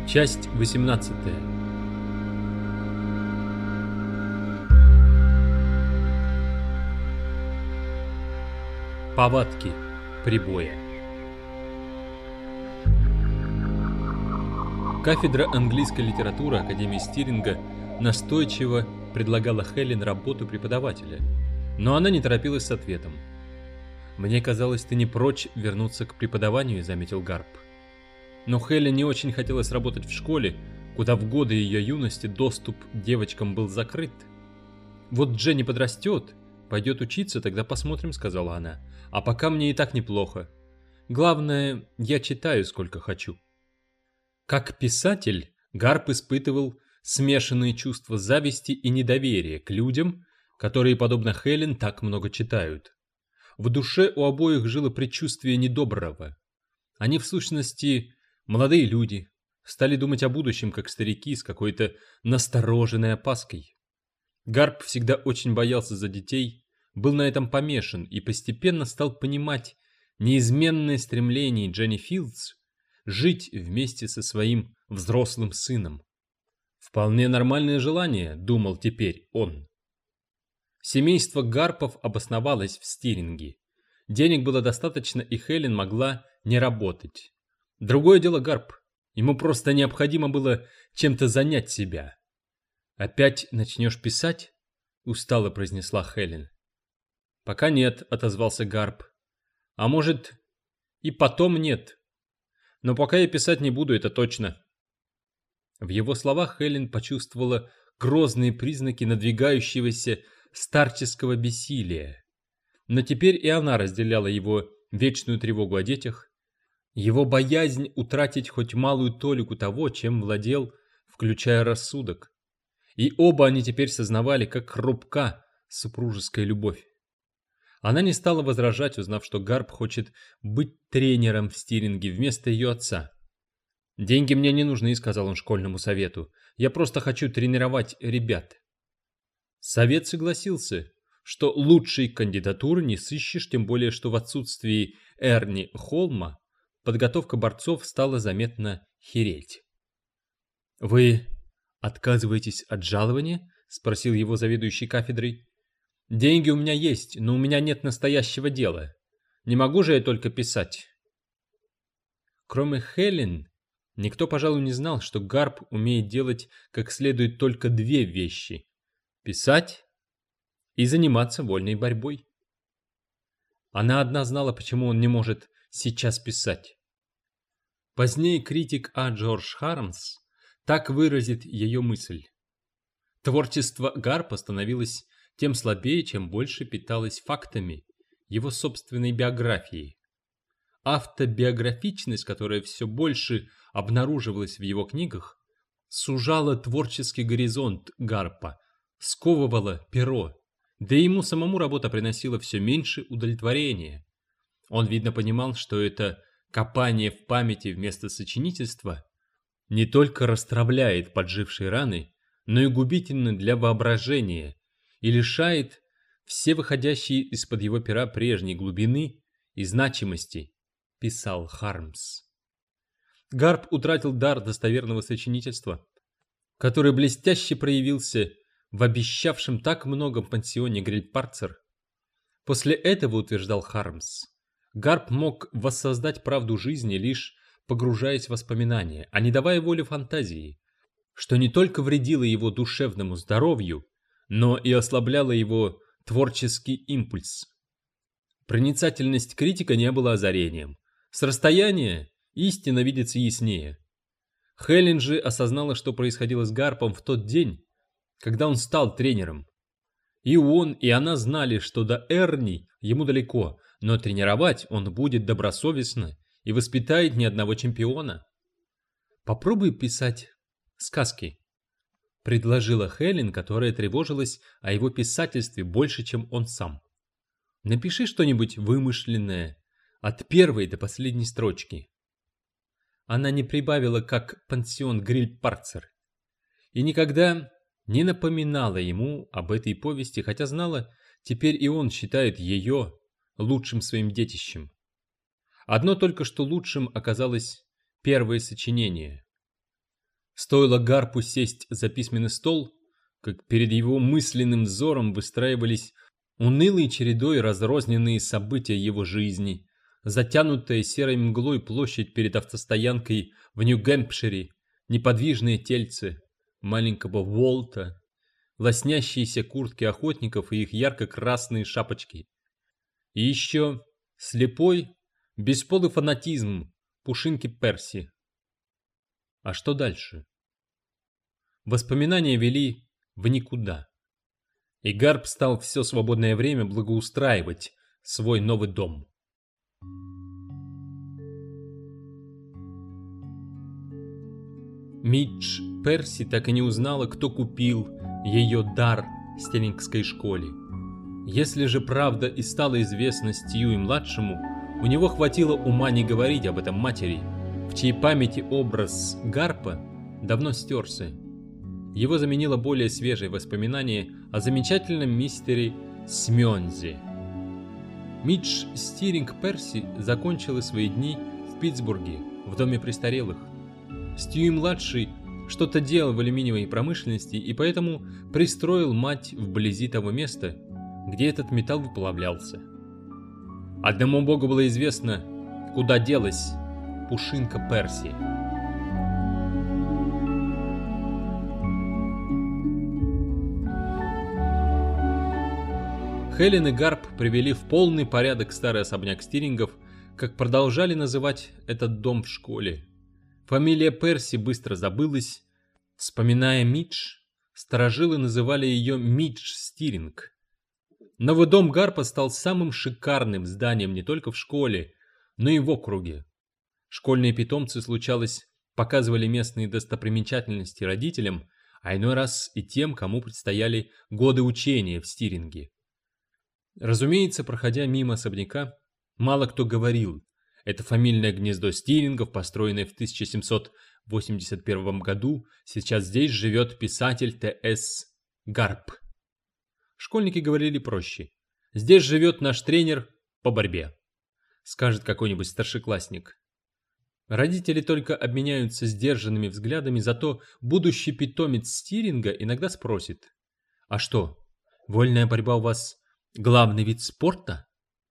Часть 18. Повадки прибоя. Кафедра английской литературы Академии Стиринга настойчиво предлагала Хелен работу преподавателя, но она не торопилась с ответом. «Мне казалось, ты не прочь вернуться к преподаванию», — заметил Гарп. Но Хелен не очень хотелось работать в школе, куда в годы ее юности доступ к девочкам был закрыт. «Вот Дженни подрастет, пойдет учиться, тогда посмотрим», — сказала она. «А пока мне и так неплохо. Главное, я читаю сколько хочу». Как писатель, Гарп испытывал смешанные чувства зависти и недоверия к людям, которые, подобно Хелен, так много читают. В душе у обоих жило предчувствие недоброго. Они, в сущности, молодые люди, стали думать о будущем, как старики, с какой-то настороженной опаской. Гарп всегда очень боялся за детей, был на этом помешан и постепенно стал понимать неизменное стремление Дженни Филдс жить вместе со своим взрослым сыном. Вполне нормальное желание, думал теперь он. Семейство Гарпов обосновалось в Стиринге. Денег было достаточно, и Хелен могла не работать. Другое дело Гарп. Ему просто необходимо было чем-то занять себя. «Опять начнешь писать?» — устало произнесла Хелен. «Пока нет», — отозвался Гарп. «А может, и потом нет. Но пока я писать не буду, это точно». В его словах Хелен почувствовала грозные признаки надвигающегося старческого бессилия. Но теперь и она разделяла его вечную тревогу о детях, его боязнь утратить хоть малую толику того, чем владел, включая рассудок. И оба они теперь сознавали, как хрупка супружеская любовь. Она не стала возражать, узнав, что Гарп хочет быть тренером в Стиринге вместо ее отца. «Деньги мне не нужны», — сказал он школьному совету. «Я просто хочу тренировать ребят». Совет согласился, что лучшей кандидатуры не сыщешь, тем более, что в отсутствии Эрни Холма подготовка борцов стала заметно хереть. «Вы отказываетесь от жалования?» — спросил его заведующий кафедрой. «Деньги у меня есть, но у меня нет настоящего дела. Не могу же я только писать». Кроме Хелен, никто, пожалуй, не знал, что Гарп умеет делать как следует только две вещи — писать и заниматься вольной борьбой. Она одна знала, почему он не может сейчас писать. Позднее критик А. Джордж Хармс так выразит ее мысль. Творчество Гарпа становилось тем слабее, чем больше питалось фактами его собственной биографии. Автобиографичность, которая все больше обнаруживалась в его книгах, сужала творческий горизонт Гарпа, сковывала перо, да и ему самому работа приносила все меньше удовлетворения. Он, видно, понимал, что это копание в памяти вместо сочинительства не только расстравляет поджившие раны, но и губительно для воображения и лишает все выходящие из-под его пера прежней глубины и значимости, писал Хармс. Гарп утратил дар достоверного сочинительства, который блестяще проявился в обещавшем так много пансионе Грильпарцер. После этого, утверждал Хармс, Гарп мог воссоздать правду жизни, лишь погружаясь в воспоминания, а не давая воли фантазии, что не только вредило его душевному здоровью, но и ослабляло его творческий импульс. Проницательность критика не была озарением. С расстояния истина видится яснее. Хелен же осознала, что происходило с Гарпом в тот день, когда он стал тренером. И он, и она знали, что до Эрни ему далеко, но тренировать он будет добросовестно и воспитает ни одного чемпиона. «Попробуй писать сказки», — предложила Хелен, которая тревожилась о его писательстве больше, чем он сам. «Напиши что-нибудь вымышленное, от первой до последней строчки». Она не прибавила, как пансион Грильпарцер, и никогда не напоминала ему об этой повести, хотя знала, теперь и он считает ее лучшим своим детищем. Одно только что лучшим оказалось первое сочинение. Стоило Гарпу сесть за письменный стол, как перед его мысленным взором выстраивались унылой чередой разрозненные события его жизни, затянутая серой мглой площадь перед автостоянкой в Нью-Гэмпшире, неподвижные тельцы маленького Волта, лоснящиеся куртки охотников и их ярко-красные шапочки. И еще слепой, бесполый фанатизм Пушинки Перси. А что дальше? Воспоминания вели в никуда. И Гарп стал все свободное время благоустраивать свой новый дом. Мидж Перси так и не узнала, кто купил ее дар стирингской школе. Если же правда и стала известна Стьюи-младшему, у него хватило ума не говорить об этом матери, в чьей памяти образ Гарпа давно стерся. Его заменило более свежее воспоминание о замечательном мистере Смёнзе. Мидж Стиринг Перси закончила свои дни в Питтсбурге, в доме престарелых. Стьюи-младший что-то делал в алюминиевой промышленности и поэтому пристроил мать вблизи того места, где этот металл выплавлялся. Одному богу было известно, куда делась Пушинка Перси. Хелен и Гарп привели в полный порядок старый особняк Стирингов, как продолжали называть этот дом в школе. Фамилия Перси быстро забылась. Вспоминая Мидж, старожилы называли ее Мидж Стиринг. Новый дом Гарпа стал самым шикарным зданием не только в школе, но и в округе. Школьные питомцы, случалось, показывали местные достопримечательности родителям, а иной раз и тем, кому предстояли годы учения в Стиринге. Разумеется, проходя мимо особняка, мало кто говорил: это фамильное гнездо Стирингов, построенное в 1781 году, сейчас здесь живет писатель Т.С. Гарп. Школьники говорили проще: здесь живет наш тренер по борьбе, скажет какой-нибудь старшеклассник. Родители только обменяются сдержанными взглядами, зато будущий питомец Стиринга иногда спросит: а что, вольная борьба у вас главный вид спорта?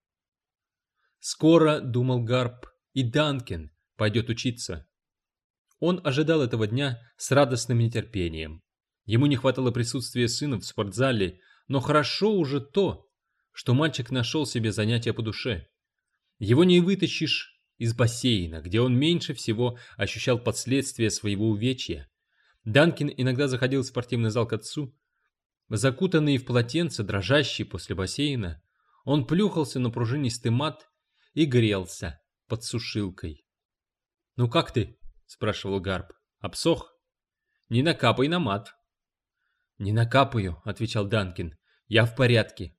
Скоро, думал Гарп, и Данкен пойдет учиться. Он ожидал этого дня с радостным нетерпением. Ему не хватало присутствия сына в спортзале, но хорошо уже то, что мальчик нашел себе занятие по душе. Его не вытащишь из бассейна, где он меньше всего ощущал последствия своего увечья. Данкин иногда заходил в спортивный зал к отцу. Закутанный в полотенце, дрожащий после бассейна, он плюхался на пружинистый мат и грелся под сушилкой. «Ну как ты?» — спрашивал Гарп. «Обсох? Не накапай на мат». «Не накапаю», — отвечал Данкин. «Я в порядке».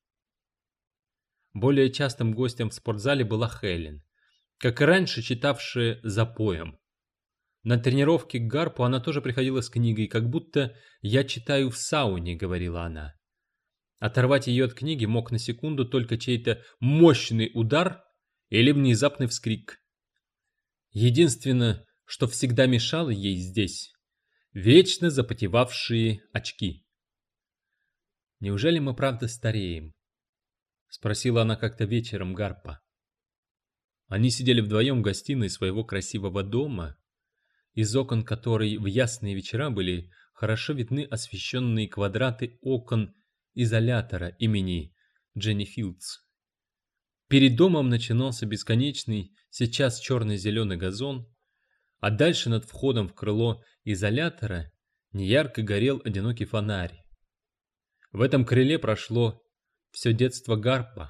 Более частым гостем в спортзале была Хелен, как и раньше читавшая запоем. На тренировке к Гарпу она тоже приходила с книгой, как будто «я читаю в сауне», — говорила она. Оторвать ее от книги мог на секунду только чей-то мощный удар или внезапный вскрик. Единственное, что всегда мешало ей здесь — вечно запотевавшие очки. «Неужели мы правда стареем?» — спросила она как-то вечером Гарпа. Они сидели вдвоем в гостиной своего красивого дома, из окон которой в ясные вечера были хорошо видны освещенные квадраты окон изолятора имени Дженни Филдс. Перед домом начинался бесконечный, сейчас черно-зеленый газон, а дальше над входом в крыло изолятора неярко горел одинокий фонарь. В этом крыле прошло все детство Гарпа.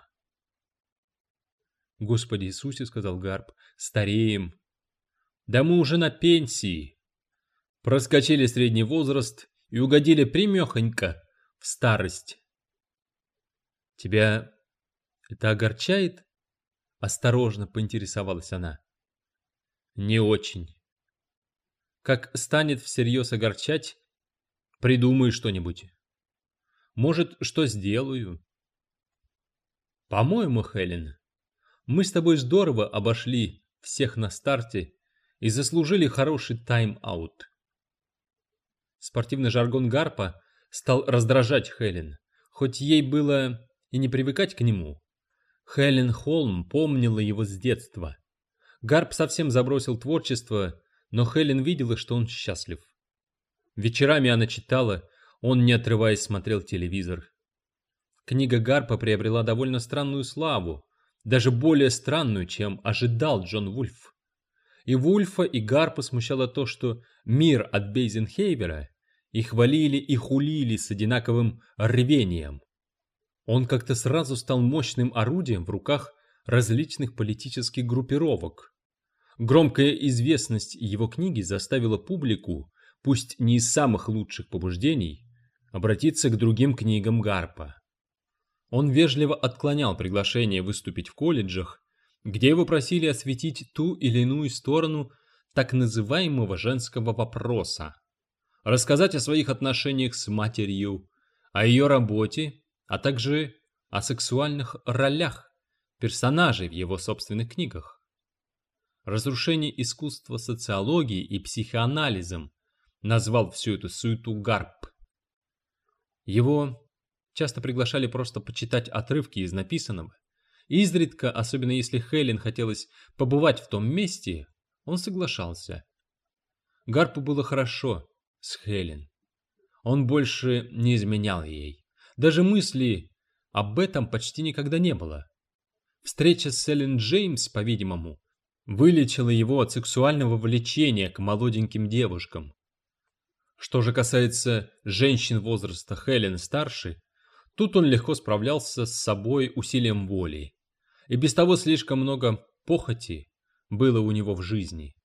«Господи Иисусе, — сказал Гарп, — стареем. Да мы уже на пенсии. Проскочили средний возраст и угодили примехонько в старость». «Тебя это огорчает?» — осторожно поинтересовалась она. «Не очень. Как станет всерьез огорчать, придумай что-нибудь. Может, что сделаю. По-моему, Хелен, мы с тобой здорово обошли всех на старте и заслужили хороший тайм-аут. Спортивный жаргон Гарпа стал раздражать Хелен, хоть ей было и не привыкать к нему. Хелен Холм помнила его с детства. Гарп совсем забросил творчество, но Хелен видела, что он счастлив. Вечерами она читала, он, не отрываясь, смотрел телевизор. Книга Гарпа приобрела довольно странную славу, даже более странную, чем ожидал Джон Вульф. И Вульфа, и Гарпа смущало то, что мир от Бейзенхейвера и хвалили, и хулили с одинаковым рвением. Он как-то сразу стал мощным орудием в руках различных политических группировок. Громкая известность его книги заставила публику, пусть не из самых лучших побуждений, обратиться к другим книгам Гарпа. Он вежливо отклонял приглашение выступить в колледжах, где его просили осветить ту или иную сторону так называемого женского вопроса, рассказать о своих отношениях с матерью, о ее работе, а также о сексуальных ролях персонажей в его собственных книгах. Разрушение искусства социологии и психоанализом назвал всю эту суету Гарп. Его часто приглашали просто почитать отрывки из написанного. Изредка, особенно если Хелен хотелось побывать в том месте, он соглашался. Гарпу было хорошо с Хелен. Он больше не изменял ей. Даже мысли об этом почти никогда не было. Встреча с Эллен Джеймс, по-видимому, вылечила его от сексуального влечения к молоденьким девушкам. Что же касается женщин возраста Хелен старше, тут он легко справлялся с собой усилием воли. И без того слишком много похоти было у него в жизни.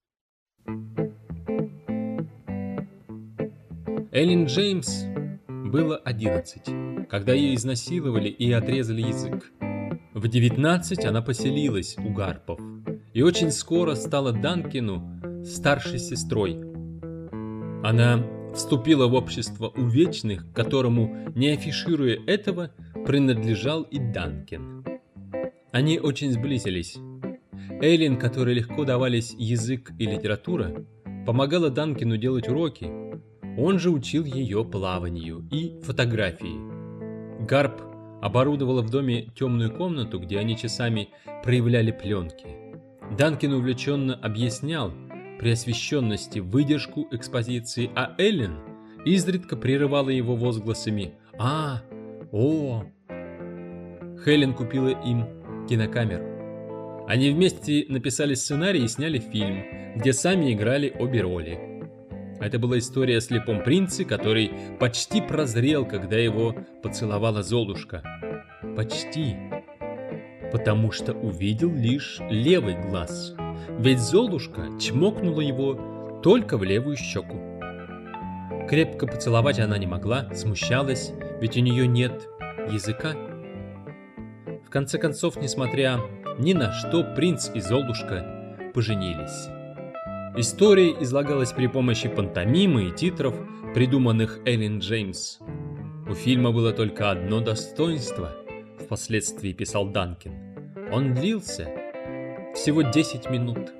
Эллен Джеймс было 11, когда ее изнасиловали и отрезали язык. В 19 она поселилась у Гарпов и очень скоро стала Данкину старшей сестрой. Она вступила в общество увечных, которому, не афишируя этого, принадлежал и Данкин. Они очень сблизились. Эллен, которой легко давались язык и литература, помогала Данкину делать уроки, он же учил ее плаванию и фотографии. Гарп оборудовала в доме темную комнату, где они часами проявляли пленки. Данкин увлеченно объяснял при освещенности выдержку экспозиции, а Эллен изредка прерывала его возгласами «А! О!». Хелен купила им кинокамеру. Они вместе написали сценарий и сняли фильм, где сами играли обе роли. Это была история о слепом принце, который почти прозрел, когда его поцеловала Золушка. Почти. Потому что увидел лишь левый глаз. Ведь Золушка чмокнула его только в левую щеку. Крепко поцеловать она не могла, смущалась, ведь у нее нет языка. В конце концов, несмотря ни на что, принц и Золушка поженились. История излагалась при помощи пантомимы и титров, придуманных Эллен Джеймс. У фильма было только одно достоинство, впоследствии писал Данкин. Он длился всего 10 минут.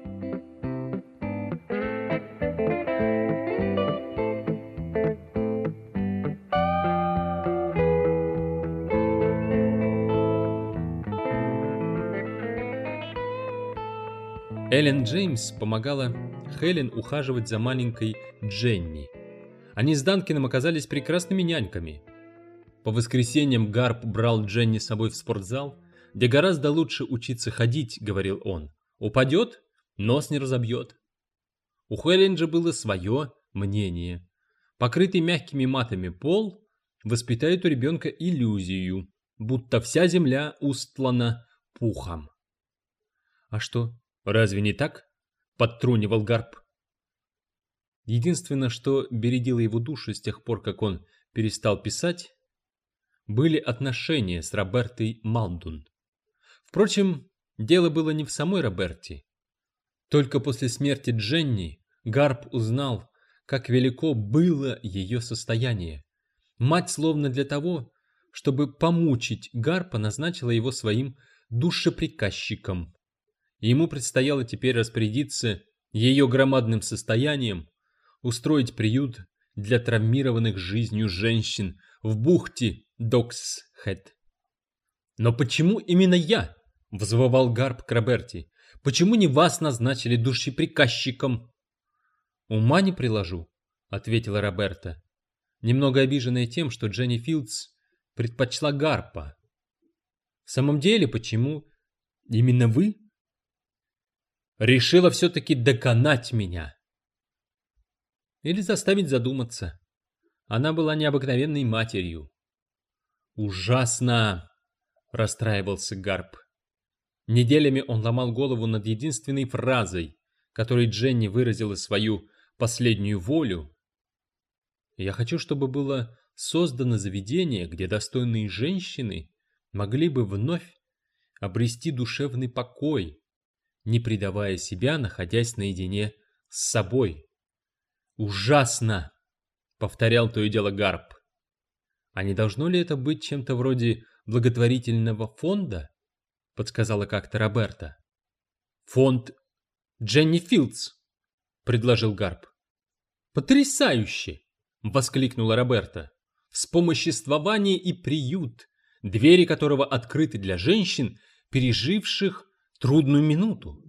Эллен Джеймс помогала Хелен ухаживать за маленькой Дженни. Они с Данкином оказались прекрасными няньками. По воскресеньям Гарп брал Дженни с собой в спортзал, где гораздо лучше учиться ходить, говорил он. Упадет, нос не разобьет. У Хелен же было свое мнение. Покрытый мягкими матами пол воспитает у ребенка иллюзию, будто вся земля устлана пухом. А что, разве не так? Подтрунивал Гарп. Единственное, что бередило его душу с тех пор, как он перестал писать, были отношения с Робертой Малдун. Впрочем, дело было не в самой Роберте. Только после смерти Дженни Гарп узнал, как велико было ее состояние. Мать, словно для того, чтобы помучить Гарпа, назначила его своим душеприказчиком. Ему предстояло теперь распорядиться ее громадным состоянием, устроить приют для травмированных жизнью женщин в бухте Докс-Хэт. «Но почему именно я?» — взвывал Гарп к Роберти. «Почему не вас назначили душеприказчиком?» «Ума не приложу», — ответила Роберта, немного обиженная тем, что Дженни Филдс предпочла Гарпа. «В самом деле, почему именно вы?» «Решила все-таки доконать меня». Или заставить задуматься. Она была необыкновенной матерью. «Ужасно!» — расстраивался Гарп. Неделями он ломал голову над единственной фразой, которой Дженни выразила свою последнюю волю. «Я хочу, чтобы было создано заведение, где достойные женщины могли бы вновь обрести душевный покой, не предавая себя, находясь наедине с собой». «Ужасно!» — повторял то и дело Гарп. «А не должно ли это быть чем-то вроде благотворительного фонда?» — подсказала как-то Роберта. «Фонд Дженни Филдс», — предложил Гарп. «Потрясающе!» — воскликнула Роберта. «Вспомоществование и приют, двери которого открыты для женщин, переживших трудную минуту».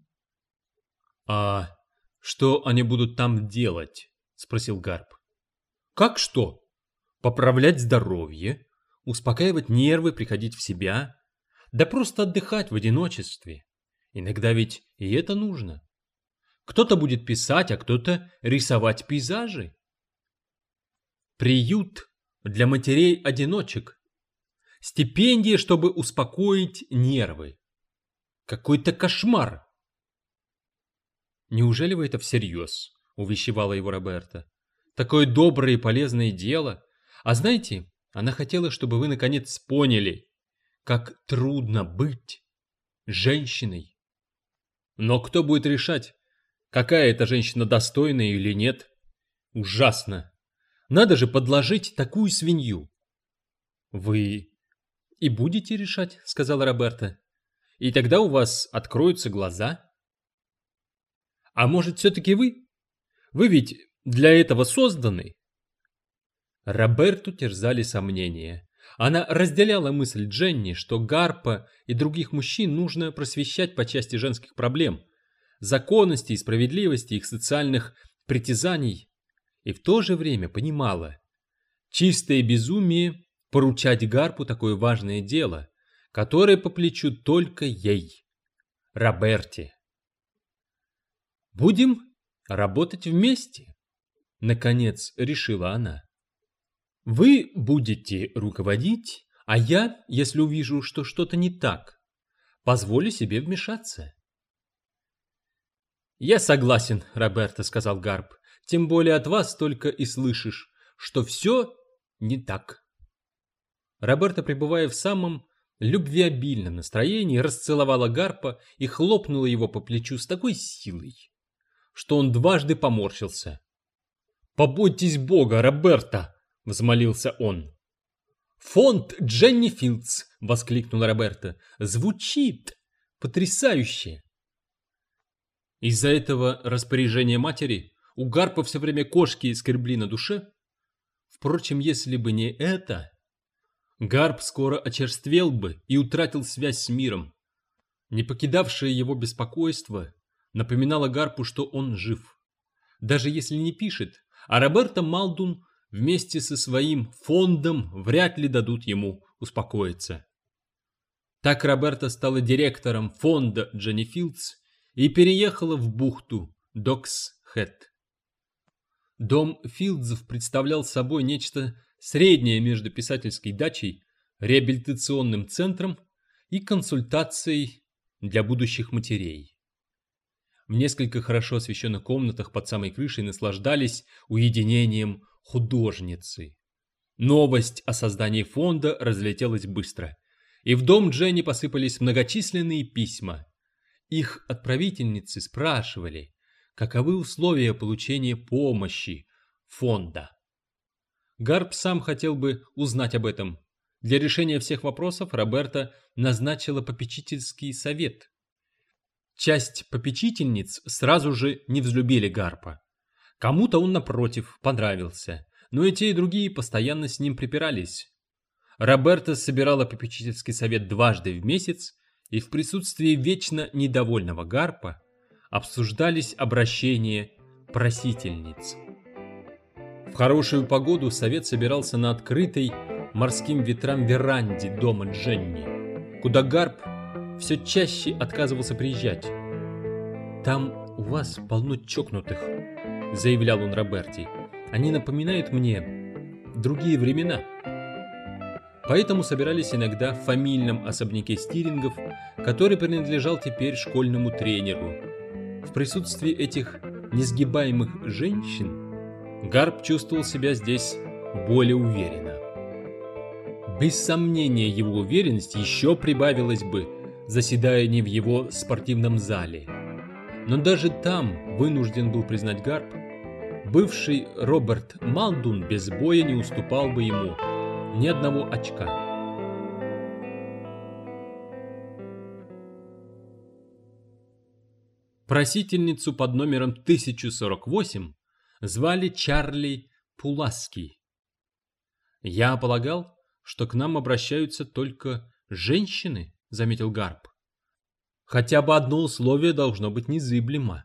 «А что они будут там делать?» — спросил Гарп. «Как что? Поправлять здоровье, успокаивать нервы, приходить в себя, да просто отдыхать в одиночестве. Иногда ведь и это нужно. Кто-то будет писать, а кто-то рисовать пейзажи. Приют для матерей-одиночек. Стипендия, чтобы успокоить нервы. Какой-то кошмар!» «Неужели вы это всерьез?» — увещевала его Роберта. «Такое доброе и полезное дело. А знаете, она хотела, чтобы вы наконец поняли, как трудно быть женщиной. Но кто будет решать, какая эта женщина достойная или нет? Ужасно. Надо же подложить такую свинью». «Вы и будете решать», — сказала Роберта. «И тогда у вас откроются глаза». «А может, все-таки вы? Вы ведь для этого созданы?» Роберту терзали сомнения. Она разделяла мысль Дженни, что Гарпа и других мужчин нужно просвещать по части женских проблем, законности и справедливости их социальных притязаний, и в то же время понимала чистое безумие поручать Гарпу такое важное дело, которое по плечу только ей, Роберте. «Будем работать вместе», — наконец решила она. «Вы будете руководить, а я, если увижу, что что-то не так, позволю себе вмешаться». «Я согласен, Роберто», — сказал Гарп, — «тем более от вас только и слышишь, что все не так». Роберта, пребывая в самом любвеобильном настроении, расцеловала Гарпа и хлопнула его по плечу с такой силой, что он дважды поморщился. «Побойтесь Бога, Роберта!» — взмолился он. «Фонд Дженни Филдс!» — воскликнула Роберта. «Звучит потрясающе!» Из-за этого распоряжения матери у Гарпа все время кошки скребли на душе. Впрочем, если бы не это, Гарп скоро очерствел бы и утратил связь с миром. Не покидавшее его беспокойство напоминало Гарпу, что он жив. Даже если не пишет, а Роберто Малдун вместе со своим фондом вряд ли дадут ему успокоиться. Так Роберта стала директором фонда Дженни Филдс и переехала в бухту Докс-Хэт. Дом Филдсов представлял собой нечто среднее между писательской дачей, реабилитационным центром и консультацией для будущих матерей. В несколько хорошо освещенных комнатах под самой крышей наслаждались уединением художницы. Новость о создании фонда разлетелась быстро, и в дом Дженни посыпались многочисленные письма. Их отправительницы спрашивали, каковы условия получения помощи фонда. Гарп сам хотел бы узнать об этом. Для решения всех вопросов Роберта назначила попечительский совет. Часть попечительниц сразу же не взлюбили Гарпа. Кому-то он, напротив, понравился, но и те, и другие постоянно с ним припирались. Роберта собирала попечительский совет дважды в месяц, и в присутствии вечно недовольного Гарпа обсуждались обращения просительниц. В хорошую погоду совет собирался на открытой морским ветрам веранде дома Дженни, куда Гарп все чаще отказывался приезжать. «Там у вас полно чокнутых», — заявлял он Роберте. «Они напоминают мне другие времена». Поэтому собирались иногда в фамильном особняке Стирингов, который принадлежал теперь школьному тренеру. В присутствии этих несгибаемых женщин Гарп чувствовал себя здесь более уверенно. Без сомнения, его уверенность еще прибавилась бы, заседая не в его спортивном зале. Но даже там, вынужден был признать Гарп, бывший Роберт Малдун без боя не уступал бы ему ни одного очка. Просительницу под номером 1048 звали Чарли Пуласки. «Я полагал, что к нам обращаются только женщины», — заметил Гарп. «Хотя бы одно условие должно быть незыблемо».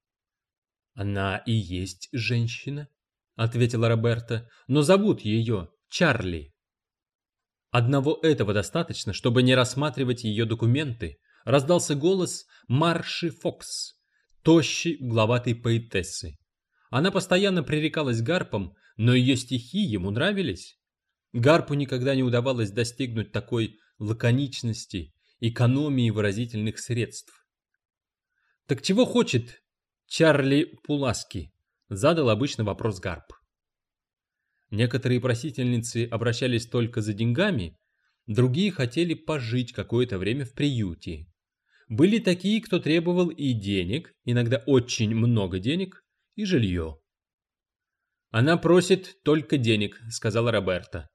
«Она и есть женщина», — ответила Роберта, — «но зовут ее Чарли». Одного этого достаточно, чтобы не рассматривать ее документы. Раздался голос Марши Фокс, тощей, угловатой поэтессы. Она постоянно пререкалась Гарпом, но ее стихи ему нравились. Гарпу никогда не удавалось достигнуть такой лаконичности, экономии выразительных средств. «Так чего хочет Чарли Пуласки?» — задал обычный вопрос Гарп. Некоторые просительницы обращались только за деньгами, другие хотели пожить какое-то время в приюте. Были такие, кто требовал и денег, иногда очень много денег, и жилье. «Она просит только денег», — сказала Роберта.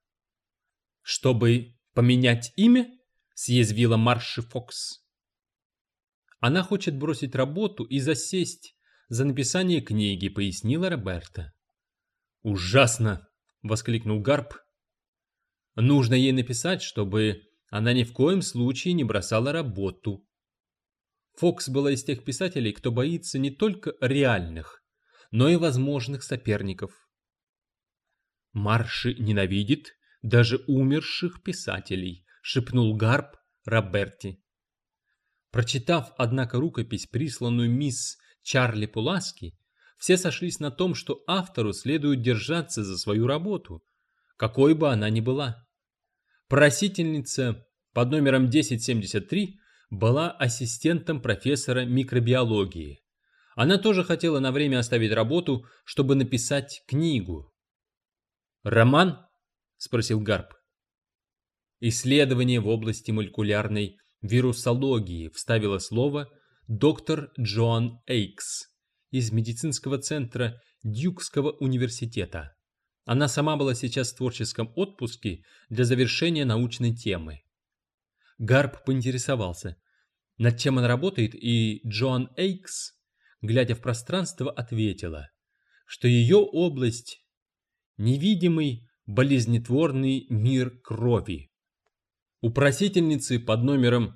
«Чтобы поменять имя?» — съязвила Марши Фокс. «Она хочет бросить работу и засесть за написание книги», — пояснила Роберта. «Ужасно!» — воскликнул Гарп. «Нужно ей написать, чтобы она ни в коем случае не бросала работу». Фокс была из тех писателей, кто боится не только реальных, но и возможных соперников. «Марши ненавидит даже умерших писателей», — шепнул Гарп Роберте. Прочитав, однако, рукопись, присланную мисс Чарли Пуласки, все сошлись на том, что автору следует держаться за свою работу, какой бы она ни была. Просительница под номером 1073 была ассистентом профессора микробиологии. Она тоже хотела на время оставить работу, чтобы написать книгу. «Роман?» — спросил Гарп. «Исследование в области молекулярной вирусологии», — вставила слово доктор Джоан Эйкс из медицинского центра Дьюкского университета. Она сама была сейчас в творческом отпуске для завершения научной темы. Гарп поинтересовался, над чем она работает, и Джоан Эйкс, глядя в пространство, ответила, что ее область – невидимый болезнетворный мир крови. У просительницы под номером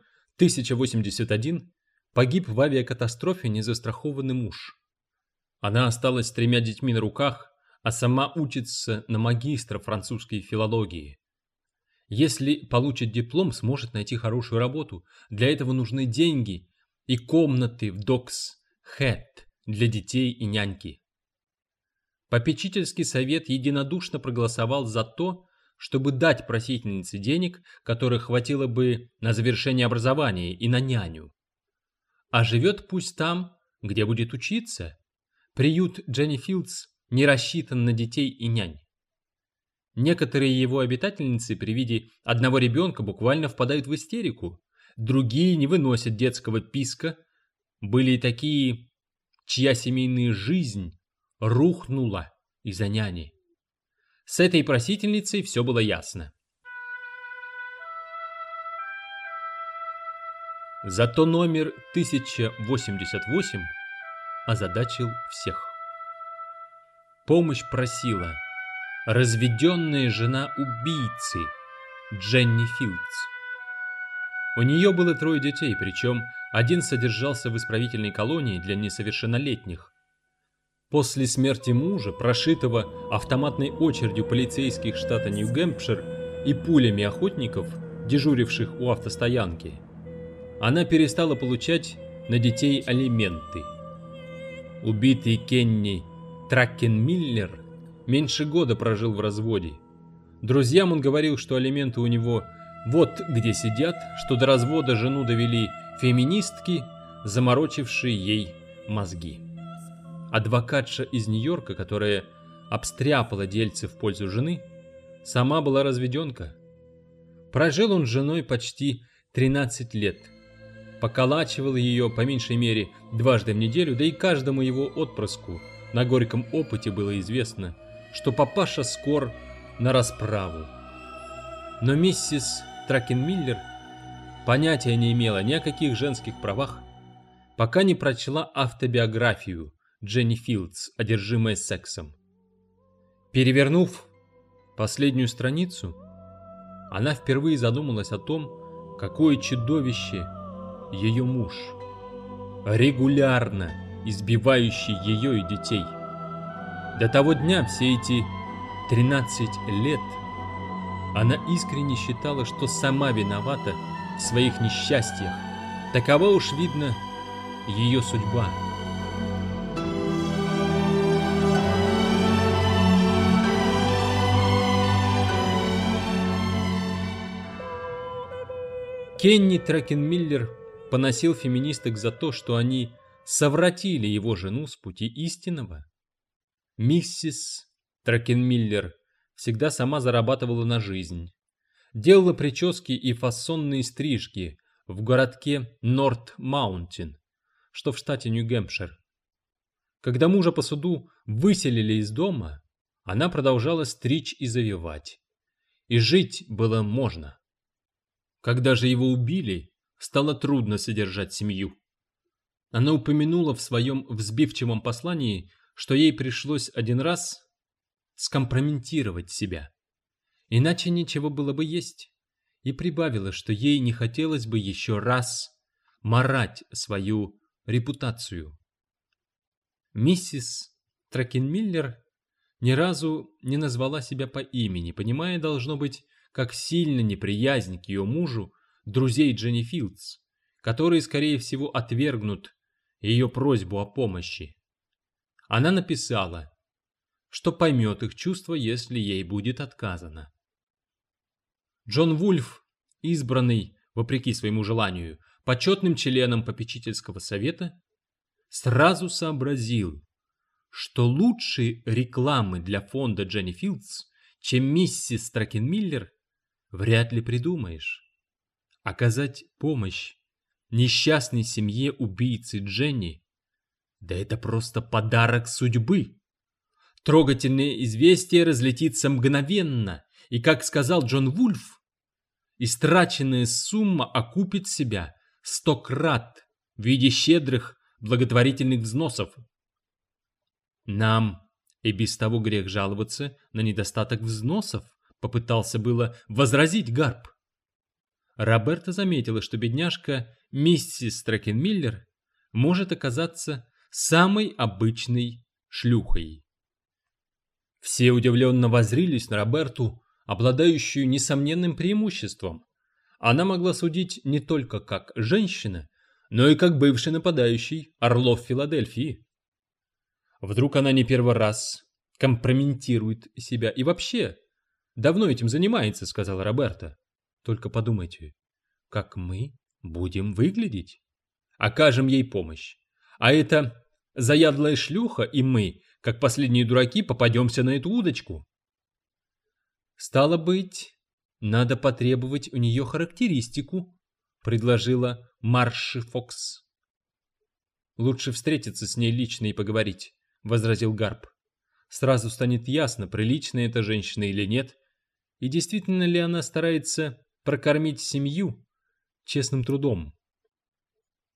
1081 погиб в авиакатастрофе незастрахованный муж. Она осталась с 3 детьми на руках, а сама учится на магистра французской филологии. Если получит диплом, сможет найти хорошую работу. Для этого нужны деньги и комнаты в Докс-Хэт для детей и няньки. Попечительский совет единодушно проголосовал за то, чтобы дать просительнице денег, которых хватило бы на завершение образования и на няню. А живет пусть там, где будет учиться. Приют Дженни Филдс не рассчитан на детей и нянь. Некоторые его обитательницы при виде одного ребенка буквально впадают в истерику, другие не выносят детского писка. Были и такие, чья семейная жизнь рухнула из-за няни. С этой просительницей все было ясно. Зато номер 1088 озадачил всех. помощь просила разведенная жена убийцы Дженни Филдс. У нее было 3 детей, причем один содержался в исправительной колонии для несовершеннолетних. После смерти мужа, прошитого автоматной очередью полицейских штата Нью-Гэмпшир и пулями охотников, дежуривших у автостоянки, она перестала получать на детей алименты. Убитый Кенни Тракенмиллер меньше года прожил в разводе. Друзьям он говорил, что алименты у него вот где сидят, что до развода жену довели феминистки, заморочившие ей мозги. Адвокатша из Нью-Йорка, которая обстряпала дельцы в пользу жены, сама была разведенка. Прожил он с женой почти 13 лет. Поколачивал ее по меньшей мере 2 раза в неделю, да и каждому его отпрыску на горьком опыте было известно, что папаша скор на расправу. Но миссис Тракенмиллер понятия не имела ни о каких женских правах, пока не прочла автобиографию Дженни Филдс, одержимая сексом. Перевернув последнюю страницу, она впервые задумалась о том, какое чудовище ее муж, регулярно избивающий ее и детей. До того дня, все эти 13 лет, она искренне считала, что сама виновата в своих несчастьях. Такова уж, видно, ее судьба. Кенни Тракенмиллер поносил феминисток за то, что они совратили его жену с пути истинного. Миссис Тракенмиллер всегда сама зарабатывала на жизнь. Делала прически и фасонные стрижки в городке Норт-Маунтин, что в штате Нью-Гэмпшир. Когда мужа по суду выселили из дома, она продолжала стричь и завивать. И жить было можно. Когда же его убили, стало трудно содержать семью. Она упомянула в своем взбивчивом послании, что ей пришлось один раз скомпрометировать себя, иначе нечего было бы есть, и прибавила, что ей не хотелось бы еще раз марать свою репутацию. Миссис Тракенмиллер ни разу не назвала себя по имени, понимая, должно быть, как сильно неприязнь к ее мужу друзей Дженни Филдс, которые, скорее всего, отвергнут ее просьбу о помощи. Она написала, что поймет их чувства, если ей будет отказано. Джон Вульф, избранный, вопреки своему желанию, почетным членом попечительского совета, сразу сообразил, что лучшей рекламы для фонда Дженни Филдс, чем миссис Тракенмиллер, вряд ли придумаешь. Оказать помощь несчастной семье убийцы Дженни, да это просто подарок судьбы. Трогательное известие разлетится мгновенно, и, как сказал Джон Вульф, истраченная сумма окупит себя 100 крат в виде щедрых благотворительных взносов. Нам и без того грех жаловаться на недостаток взносов, попытался было возразить Гарп. Роберта заметила, что бедняжка миссис Тракенмиллер может оказаться самой обычной шлюхой. Все удивленно воззрились на Роберту, обладающую несомненным преимуществом. Она могла судить не только как женщина, но и как бывший нападающий орлов Филадельфии. Вдруг она не первый раз компрометирует себя и вообще давно этим занимается, сказала Роберта. Только подумайте, как мы будем выглядеть. Окажем ей помощь. А эта заядлая шлюха и мы, как последние дураки, попадемся на эту удочку. Стало быть, надо потребовать у нее характеристику, предложила Марши Фокс. Лучше встретиться с ней лично и поговорить, возразил Гарп. Сразу станет ясно, приличная эта женщина или нет, и действительно ли она старается прокормить семью честным трудом.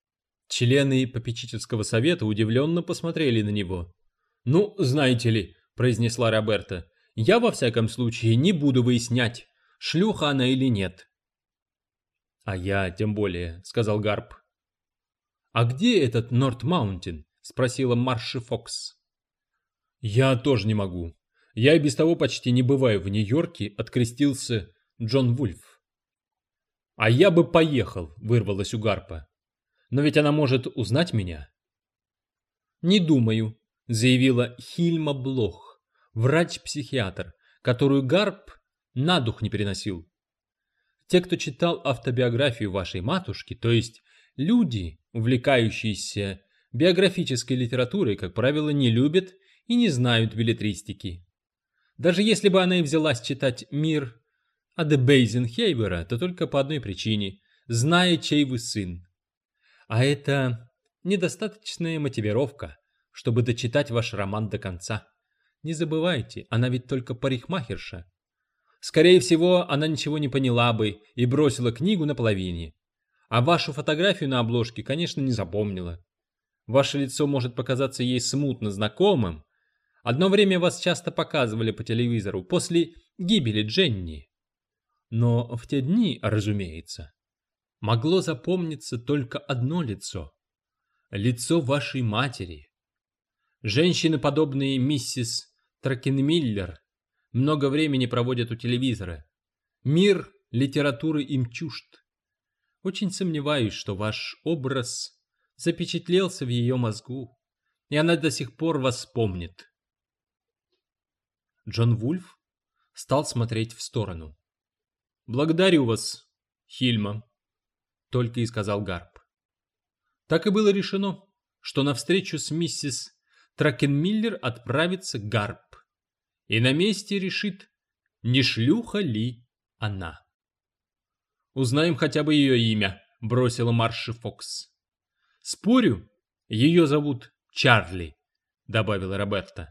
Члены попечительского совета удивленно посмотрели на него. «Ну, знаете ли, произнесла Роберта. «Я, во всяком случае, не буду выяснять, шлюха она или нет». «А я тем более», — сказал Гарп. «А где этот Норт-Маунтин?» — спросила Марши Фокс. «Я тоже не могу. Я и без того почти не бываю в Нью-Йорке», — открестился Джон Вульф. «А я бы поехал», — вырвалось у Гарпа. «Но ведь она может узнать меня». «Не думаю», — заявила Хильма Блох, врач-психиатр, которую Гарп на дух не переносил. «Те, кто читал автобиографию вашей матушки, то есть люди, увлекающиеся биографической литературой, как правило, не любят и не знают беллетристики. Даже если бы она и взялась читать «Мир» Ада Бейзенхейвера, то только по одной причине – зная, чей вы сын. А это недостаточная мотивировка, чтобы дочитать ваш роман до конца. Не забывайте, она ведь только парикмахерша. Скорее всего, она ничего не поняла бы и бросила книгу на половине. А вашу фотографию на обложке, конечно, не запомнила. Ваше лицо может показаться ей смутно знакомым. Одно время вас часто показывали по телевизору после гибели Дженни. Но в те дни, разумеется, могло запомниться только одно лицо. Лицо вашей матери. Женщины, подобные миссис Тракенмиллер, много времени проводят у телевизора. Мир литературы им чужд. Очень сомневаюсь, что ваш образ запечатлелся в ее мозгу, и она до сих пор вас помнит. Джон Вульф стал смотреть в сторону. «Благодарю вас, Хильма», — только и сказал Гарп. Так и было решено, что на встречу с миссис Тракенмиллер отправится Гарп, и на месте решит, не шлюха ли она. «Узнаем хотя бы ее имя», — бросила Марши Фокс. «Спорю, ее зовут Чарли», — добавила Роберта.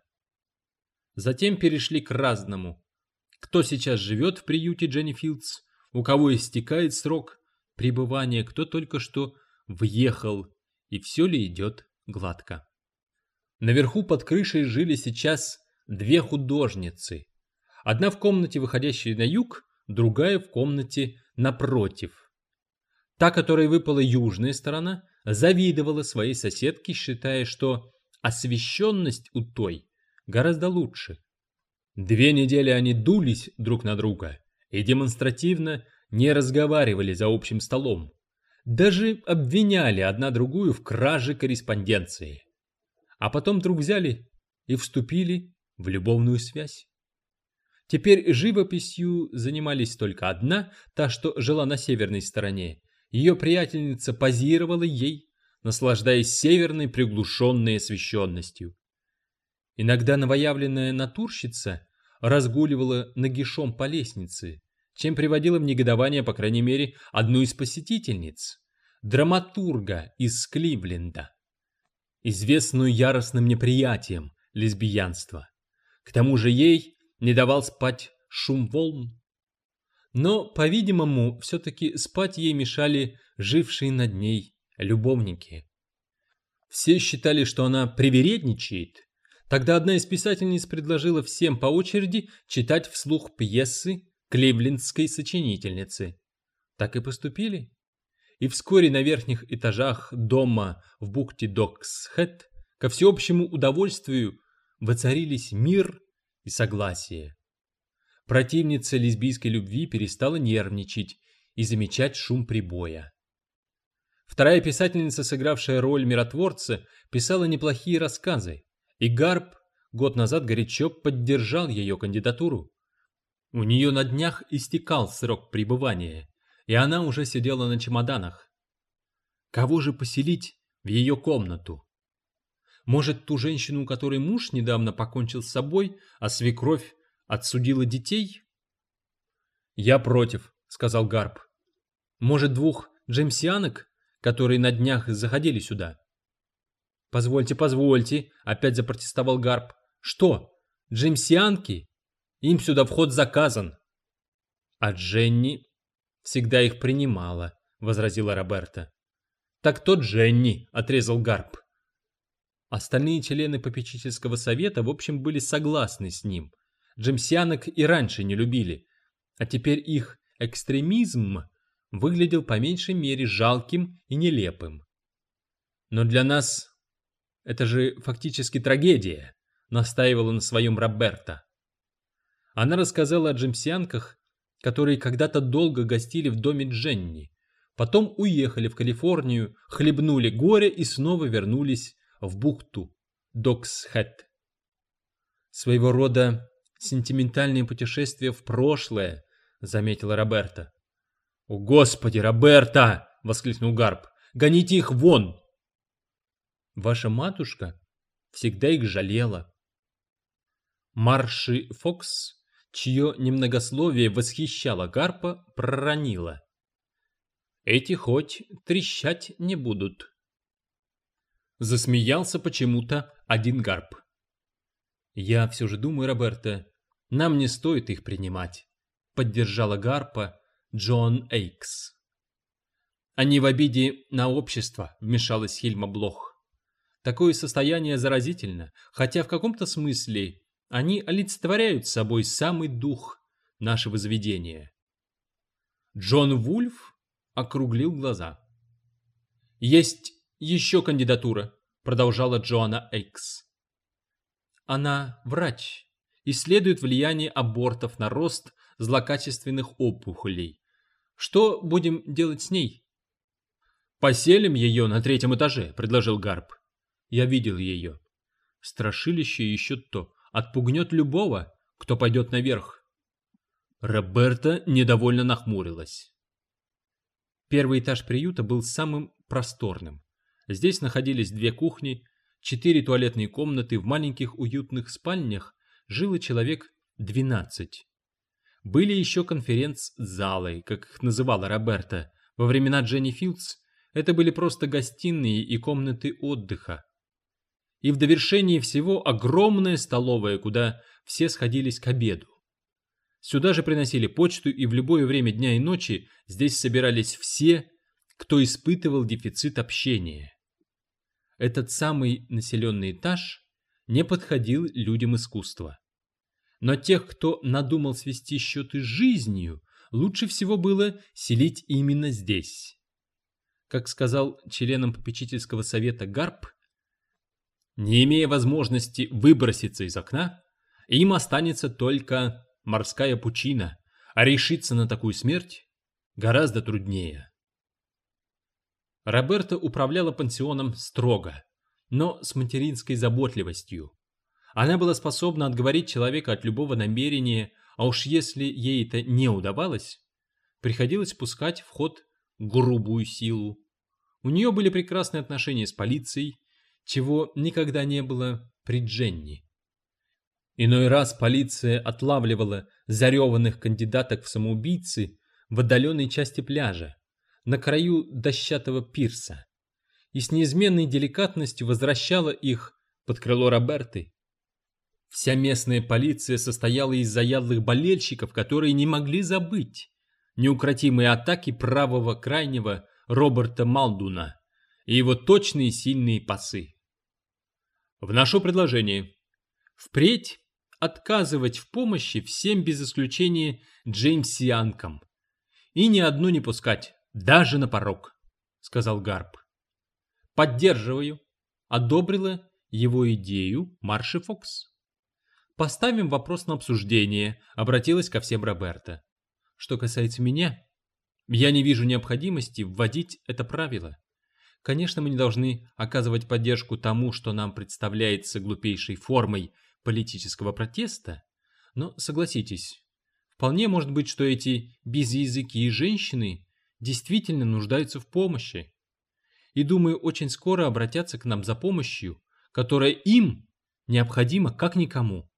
Затем перешли к разному. Кто сейчас живет в приюте Дженни Филдс, у кого истекает срок пребывания, кто только что въехал, и все ли идет гладко. Наверху под крышей жили сейчас две художницы. Одна в комнате, выходящей на юг, другая в комнате напротив. Та, которой выпала южная сторона, завидовала своей соседке, считая, что освещенность у той гораздо лучше. 2 недели они дулись друг на друга и демонстративно не разговаривали за общим столом. Даже обвиняли одна другую в краже корреспонденции. А потом вдруг взяли и вступили в любовную связь. Теперь живописью занимались только одна, та, что жила на северной стороне. Ее приятельница позировала ей, наслаждаясь северной приглушенной освещенностью. Иногда новоявленная натурщица разгуливала нагишом по лестнице, чем приводила в негодование, по крайней мере, одну из посетительниц, драматурга из Кливленда, известную яростным неприятием лесбиянства. К тому же ей не давал спать шум волн. Но, по-видимому, все-таки спать ей мешали жившие над ней любовники. Все считали, что она привередничает. Тогда одна из писательниц предложила всем по очереди читать вслух пьесы кливлендской сочинительницы. Так и поступили. И вскоре на верхних этажах дома в бухте Доксхэт ко всеобщему удовольствию воцарились мир и согласие. Противница лесбийской любви перестала нервничать и замечать шум прибоя. Вторая писательница, сыгравшая роль миротворца, писала неплохие рассказы, и Гарп год назад горячо поддержал ее кандидатуру. У нее на днях истекал срок пребывания, и она уже сидела на чемоданах. Кого же поселить в ее комнату? Может, ту женщину, у которой муж недавно покончил с собой, а свекровь отсудила детей? «Я против», — сказал Гарп. «Может, 2 джемсианок, которые на днях заходили сюда?» «Позвольте», — опять запротестовал Гарп. «Что, джемсианки? Им сюда вход заказан». «А Дженни всегда их принимала», — возразила Роберта. «Так то Дженни», — отрезал Гарп. Остальные члены попечительского совета, в общем, были согласны с ним. Джемсианок и раньше не любили, а теперь их экстремизм выглядел по меньшей мере жалким и нелепым. «Но для нас это же фактически трагедия», — настаивала на своем Роберта. Она рассказала о джемсианках, которые когда-то долго гостили в доме Дженни, потом уехали в Калифорнию, хлебнули горе и снова вернулись в бухту Докс-Хэт. «Своего рода сентиментальные путешествия в прошлое», — заметила Роберта. «О, Господи, Роберта!» — воскликнул Гарп. «Гоните их вон!» «Ваша матушка всегда их жалела». Марши Фокс, чье немногословие восхищало Гарпа, проронила: «Эти хоть трещать не будут». Засмеялся почему-то один Гарп. «Я все же думаю, Роберта, нам не стоит их принимать», — поддержала Гарпа Джон Эйкс. «Они в обиде на общество», — вмешалась Хильма Блох. «Такое состояние заразительно, хотя в каком-то смысле они олицетворяют собой самый дух нашего заведения». Джон Вульф округлил глаза. «Есть еще кандидатура», — продолжала Джоанна Эйкс. «Она врач, исследует влияние абортов на рост злокачественных опухолей. Что будем делать с ней?» «Поселим ее на 3-м этаже», — предложил Гарп. «Я видел ее. Страшилище еще то. Отпугнет любого, кто пойдет наверх». Роберта недовольно нахмурилась. Первый этаж приюта был самым просторным. Здесь находились 2 кухни, 4 туалетные комнаты, в маленьких уютных спальнях жило человек 12. Были еще конференц-залы, как их называла Роберта. Во времена Дженни Филдс это были просто гостиные и комнаты отдыха. И в довершении всего огромная столовая, куда все сходились к обеду. Сюда же приносили почту, и в любое время дня и ночи здесь собирались все, кто испытывал дефицит общения. Этот самый населенный этаж не подходил людям искусства. Но тех, кто надумал свести счеты с жизнью, лучше всего было селить именно здесь. Как сказал членам попечительского совета Гарп, не имея возможности выброситься из окна, им останется только морская пучина, а решиться на такую смерть гораздо труднее. Роберта управляла пансионом строго, но с материнской заботливостью. Она была способна отговорить человека от любого намерения, а уж если ей это не удавалось, приходилось пускать в ход грубую силу. У нее были прекрасные отношения с полицией, чего никогда не было при Дженни. Иной раз полиция отлавливала зареванных кандидаток в самоубийцы в отдаленной части пляжа, на краю дощатого пирса, и с неизменной деликатностью возвращала их под крыло Роберты. Вся местная полиция состояла из заядлых болельщиков, которые не могли забыть неукротимые атаки правого крайнего Роберта Малдуна и его точные сильные пасы. Вношу предложение: впредь отказывать в помощи всем без исключения джеймсианкам и ни одну не пускать, даже на порог, сказал Гарп. Поддерживаю, одобрила его идею Марши Фокс. Поставим вопрос на обсуждение, обратилась ко всем Роберта. Что касается меня, я не вижу необходимости вводить это правило. Конечно, мы не должны оказывать поддержку тому, что нам представляется глупейшей формой политического протеста, но, согласитесь, вполне может быть, что эти безязыкие женщины действительно нуждаются в помощи. И, думаю, очень скоро обратятся к нам за помощью, которая им необходима как никому.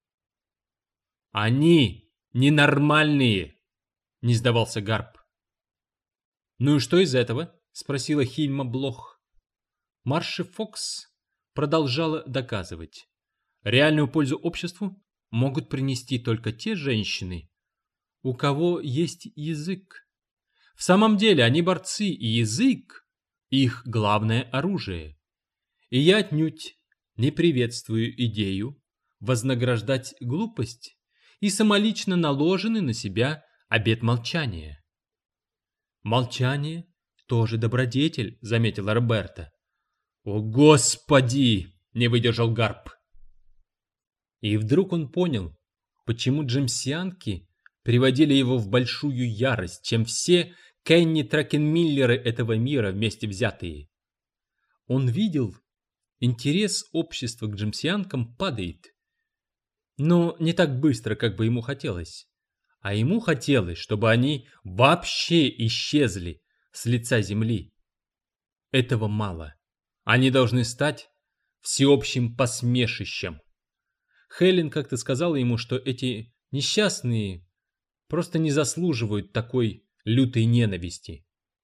«Они ненормальные!» — не сдавался Гарп. «Ну и что из этого?» — спросила Хильма Блох. Марши Фокс продолжала доказывать. Реальную пользу обществу могут принести только те женщины, у кого есть язык. В самом деле они борцы, и язык — их главное оружие. И я отнюдь не приветствую идею вознаграждать глупость и самолично наложенный на себя обет молчания. Молчание тоже добродетель, заметила Роберта. О, Господи! Не выдержал Гарп. И вдруг он понял, почему джемсианки приводили его в большую ярость, чем все Кенни Тракенмиллеры этого мира вместе взятые. Он видел, интерес общества к джемсианкам падает, но не так быстро, как бы ему хотелось. А ему хотелось, чтобы они вообще исчезли с лица земли. Этого мало. Они должны стать всеобщим посмешищем. Хелен как-то сказала ему, что эти несчастные просто не заслуживают такой лютой ненависти.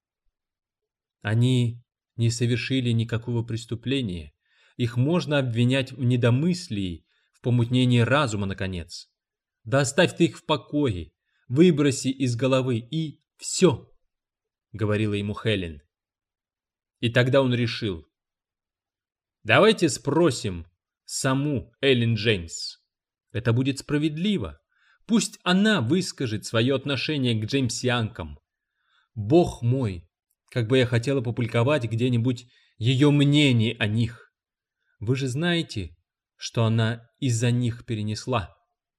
Они не совершили никакого преступления. Их можно обвинять в недомыслии, в помутнении разума, наконец. Да оставь ты их в покое, выброси из головы и все, говорила ему Хелен. И тогда он решил: давайте спросим саму Эллен Джеймс. Это будет справедливо. Пусть она выскажет свое отношение к джеймсианкам. Бог мой, как бы я хотела публиковать где-нибудь ее мнение о них. Вы же знаете, что она из-за них перенесла.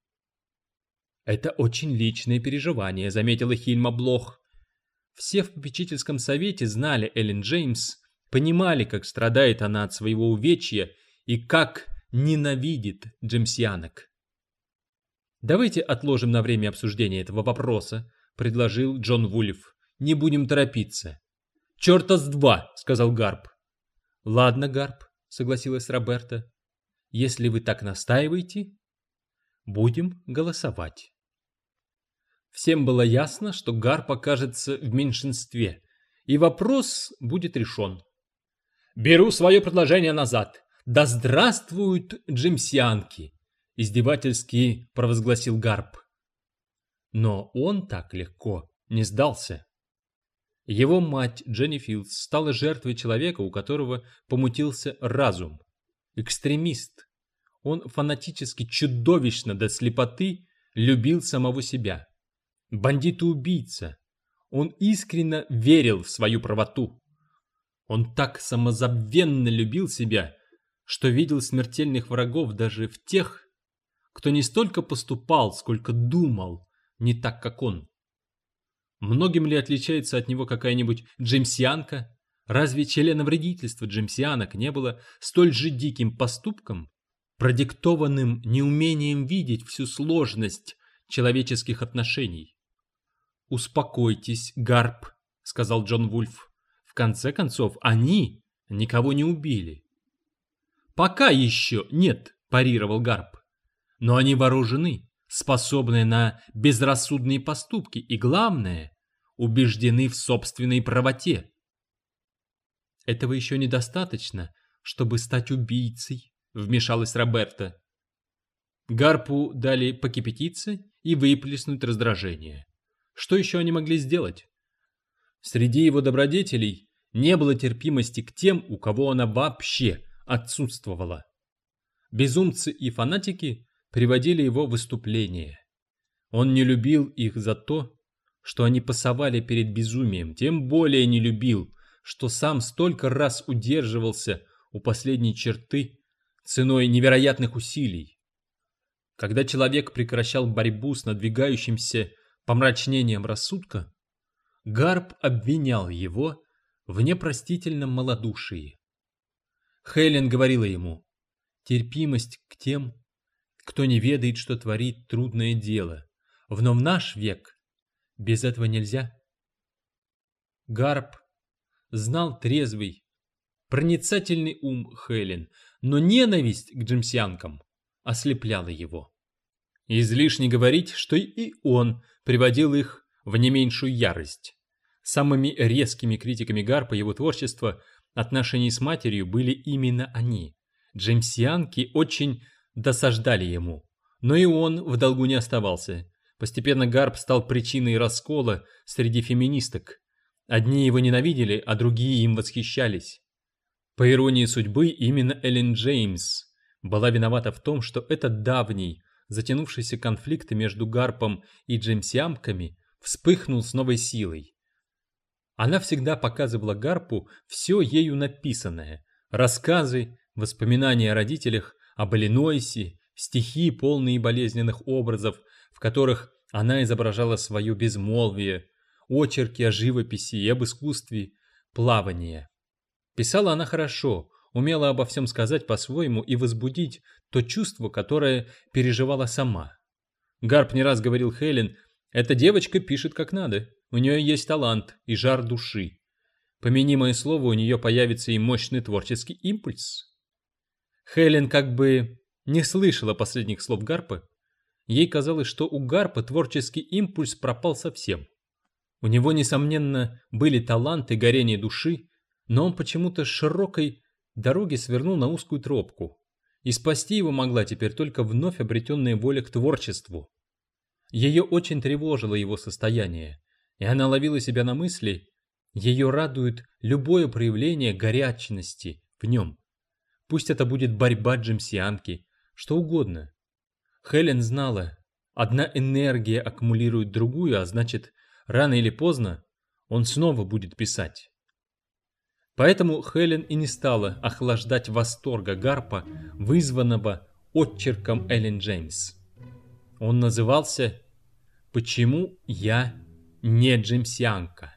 Это очень личное переживание, заметила Хильма Блох. Все в попечительском совете знали Эллен Джеймс, понимали, как страдает она от своего увечья и как ненавидит джемсианок. «Давайте отложим на время обсуждение этого вопроса», — предложил Джон Вульф. «Не будем торопиться». «Чёрта с два», — сказал Гарп. «Ладно, Гарп», — согласилась Роберта. «Если вы так настаиваете, будем голосовать». Всем было ясно, что Гарп окажется в меньшинстве, и вопрос будет решен. «Беру свое предложение назад. Да здравствуют джемсианки!» — издевательски провозгласил Гарп. Но он так легко не сдался. Его мать Дженни Филдс стала жертвой человека, у которого помутился разум. Экстремист. Он фанатически, чудовищно до слепоты любил самого себя. Бандит и убийца. Он искренне верил в свою правоту. Он так самозабвенно любил себя, что видел смертельных врагов даже в тех, кто не столько поступал, сколько думал не так, как он. Многим ли отличается от него какая-нибудь джемсианка? Разве членовредительство джемсианок не было столь же диким поступком, продиктованным неумением видеть всю сложность человеческих отношений? «Успокойтесь, Гарп», — сказал Джон Вульф. «В конце концов, они никого не убили». «Пока еще нет», — парировал Гарп. «Но они вооружены, способны на безрассудные поступки и, главное, убеждены в собственной правоте». «Этого еще недостаточно, чтобы стать убийцей», — вмешалась Роберта. Гарпу дали покипятиться и выплеснуть раздражение. Что еще они могли сделать? Среди его добродетелей не было терпимости к тем, у кого она вообще отсутствовала. Безумцы и фанатики приводили его в выступление. Он не любил их за то, что они пасовали перед безумием, тем более не любил, что сам столько раз удерживался у последней черты ценой невероятных усилий. Когда человек прекращал борьбу с надвигающимся помрачнением рассудка, Гарп обвинял его в непростительном малодушии. Хелен говорила ему: терпимость к тем, кто не ведает, что творит трудное дело. В наш век без этого нельзя. Гарп знал трезвый, проницательный ум Хелен, но ненависть к джемсианкам ослепляла его. Излишне говорить, что и он приводил их в не меньшую ярость. Самыми резкими критиками Гарпа его творчества отношений с матерью были именно они. Джемсианки очень досаждали ему, но и он в долгу не оставался. Постепенно Гарп стал причиной раскола среди феминисток. Одни его ненавидели, а другие им восхищались. По иронии судьбы, именно Эллен Джеймс была виновата в том, что этот давний, затянувшийся конфликт между Гарпом и Джеймсианками вспыхнул с новой силой. Она всегда показывала Гарпу все ею написанное: рассказы, воспоминания о родителях, об Иллинойсе, стихи, полные болезненных образов, в которых она изображала свое безмолвие, очерки о живописи и об искусстве плавания. Писала она хорошо, умела обо всем сказать по-своему и возбудить то чувство, которое переживала сама. Гарп не раз говорил Хелен: «Эта девочка пишет как надо, у нее есть талант и жар души. Помяни мое слово, у нее появится и мощный творческий импульс». Хелен как бы не слышала последних слов Гарпа. Ей казалось, что у Гарпа творческий импульс пропал совсем. У него, несомненно, были талант и горение души, но он почему-то с широкой дороги свернул на узкую тропку, и спасти его могла теперь только вновь обретенная воля к творчеству. Ее очень тревожило его состояние, и она ловила себя на мысли: ее радует любое проявление горячности в нем. Пусть это будет борьба джемсианки, что угодно. Хелен знала, одна энергия аккумулирует другую, а значит, рано или поздно он снова будет писать. Поэтому Хелен и не стала охлаждать восторга Гарпа, вызванного отчерком Эллен Джеймс. Он назывался «Почему я не джемсианка?».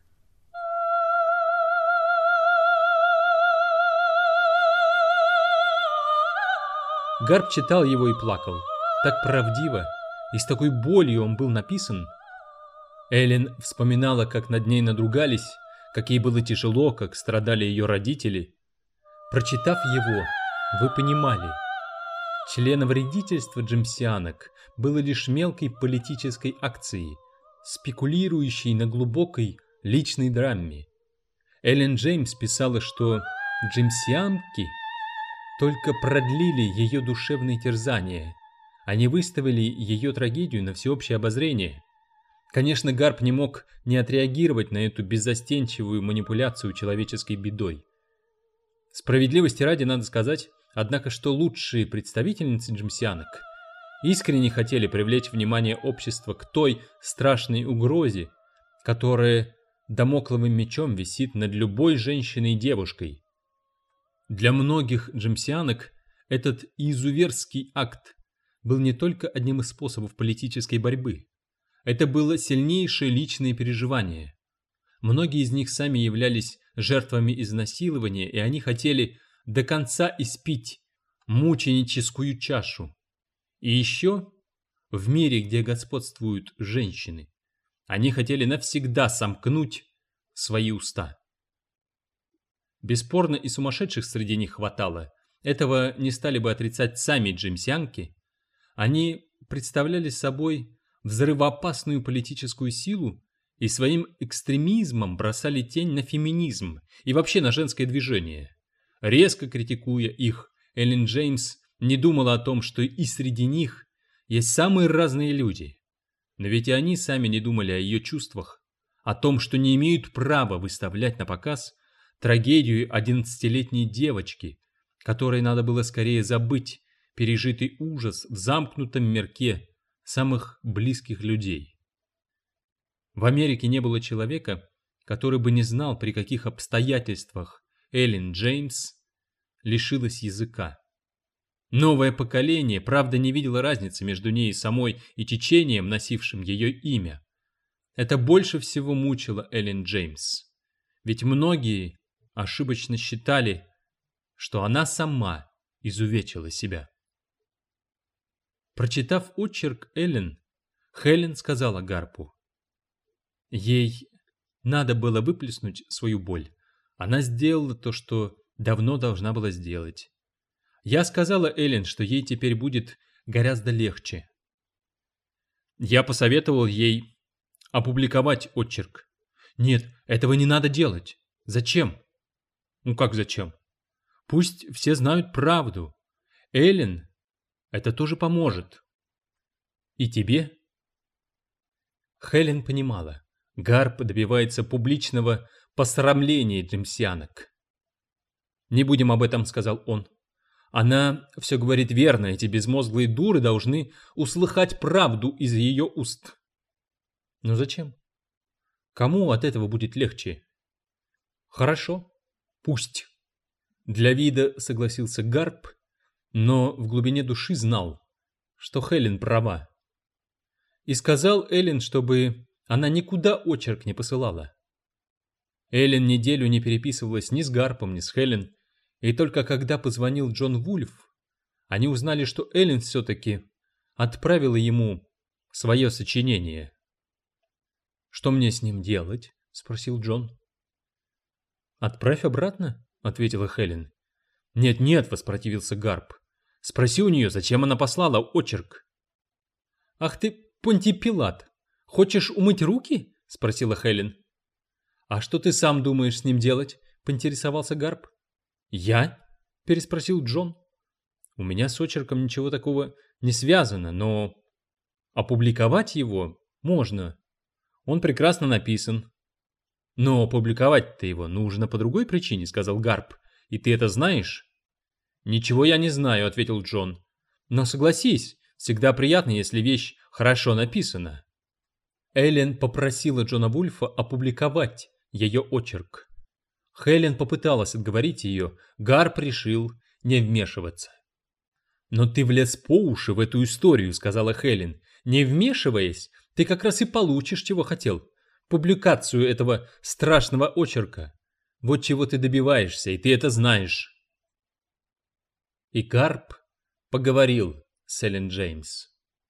Гарп читал его и плакал. Так правдиво и с такой болью он был написан. Эллен вспоминала, как над ней надругались, как ей было тяжело, как страдали ее родители. Прочитав его, вы понимали, членовредительство джемсианок было лишь мелкой политической акцией, спекулирующей на глубокой личной драме. Эллен Джеймс писала, что джемсианки только продлили ее душевные терзания. Они выставили ее трагедию на всеобщее обозрение. Конечно, Гарп не мог не отреагировать на эту беззастенчивую манипуляцию человеческой бедой. Справедливости ради надо сказать, однако, что лучшие представительницы джемсианок искренне хотели привлечь внимание общества к той страшной угрозе, которая дамокловым мечом висит над любой женщиной и девушкой. Для многих джемсианок этот изуверский акт был не только одним из способов политической борьбы. Это было сильнейшее личное переживание. Многие из них сами являлись жертвами изнасилования, и они хотели до конца испить мученическую чашу. И еще, в мире, где господствуют женщины, они хотели навсегда сомкнуть свои уста. Бесспорно, и сумасшедших среди них хватало. Этого не стали бы отрицать сами джемсианки. Они представляли собой взрывоопасную политическую силу и своим экстремизмом бросали тень на феминизм и вообще на женское движение. Резко критикуя их, Эллен Джеймс не думала о том, что и среди них есть самые разные люди. Но ведь и они сами не думали о ее чувствах, о том, что не имеют права выставлять на показ трагедию 11-летней девочки, которой надо было скорее забыть пережитый ужас в замкнутом мирке самых близких людей. В Америке не было человека, который бы не знал, при каких обстоятельствах Эллен Джеймс лишилась языка. Новое поколение, правда, не видело разницы между ней самой и течением, носившим ее имя. Это больше всего мучило Эллен Джеймс. Ведь многие ошибочно считали, что она сама изувечила себя. Прочитав очерк Эллен, Хелен сказала Гарпу: ей надо было выплеснуть свою боль. Она сделала то, что давно должна была сделать. Я сказала Эллен, что ей теперь будет гораздо легче. Я посоветовал ей опубликовать очерк. Нет, этого не надо делать. Зачем? Ну как зачем? Пусть все знают правду. Эллен, это тоже поможет. И тебе? Хелен понимала, Гарп добивается публичного посрамления джемсианок. «Не будем об этом», — сказал он. «Она все говорит верно, эти безмозглые дуры должны услыхать правду из ее уст». «Но зачем? Кому от этого будет легче?» «Хорошо, пусть». Для вида согласился Гарп, но в глубине души знал, что Хелен права. И сказал Эллен, чтобы она никуда очерк не посылала. Эллен неделю не переписывалась ни с Гарпом, ни с Хелен, и только когда позвонил Джон Вульф, они узнали, что Эллен все-таки отправила ему свое сочинение. «Что мне с ним делать?» — спросил Джон. «Отправь обратно», — ответила Хелен. «Нет-нет», — воспротивился Гарп. «Спроси у нее, зачем она послала очерк». «Ах ты, Понтий Пилат, хочешь умыть руки?» — спросила Хелен. «А что ты сам думаешь с ним делать?» — поинтересовался Гарп. «Я?» — переспросил Джон. «У меня с очерком ничего такого не связано, но опубликовать его можно. Он прекрасно написан». «Но опубликовать-то его нужно по другой причине», — сказал Гарп. «И ты это знаешь?» «Ничего я не знаю», — ответил Джон. «Но согласись, всегда приятно, если вещь хорошо написана». Эллен попросила Джона Вульфа опубликовать ее очерк. Хелен попыталась отговорить ее, Гарп решил не вмешиваться. «Но ты влез по уши в эту историю», — сказала Хелен. «Не вмешиваясь, ты как раз и получишь, чего хотел. Публикацию этого страшного очерка. Вот чего ты добиваешься, и ты это знаешь». И Гарп поговорил с Эллен Джеймс.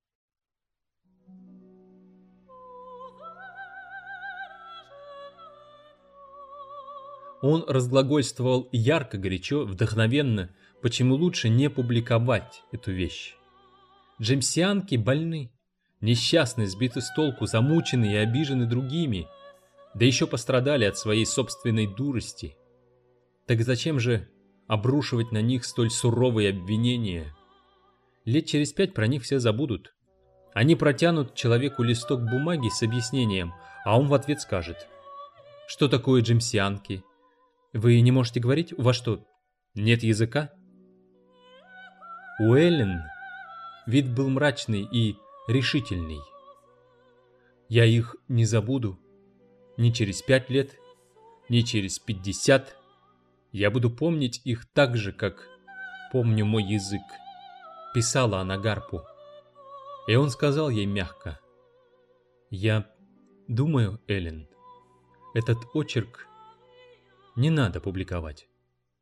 Он разглагольствовал ярко, горячо, вдохновенно, почему лучше не публиковать эту вещь. Джеймсианки больны, несчастны, сбиты с толку, замучены и обижены другими, да еще пострадали от своей собственной дурости. Так зачем же обрушивать на них столь суровые обвинения? Лет через 5 про них все забудут. Они протянут человеку листок бумаги с объяснением, а он в ответ скажет: «Что такое джемсианки? Вы не можете говорить? У вас что, нет языка?» У Эллен вид был мрачный и решительный. «Я их не забуду. Ни через 5 лет, ни через 50. Я буду помнить их так же, как помню мой язык», — писала она Гарпу. И он сказал ей мягко: «Я думаю, Эллен, этот очерк не надо публиковать».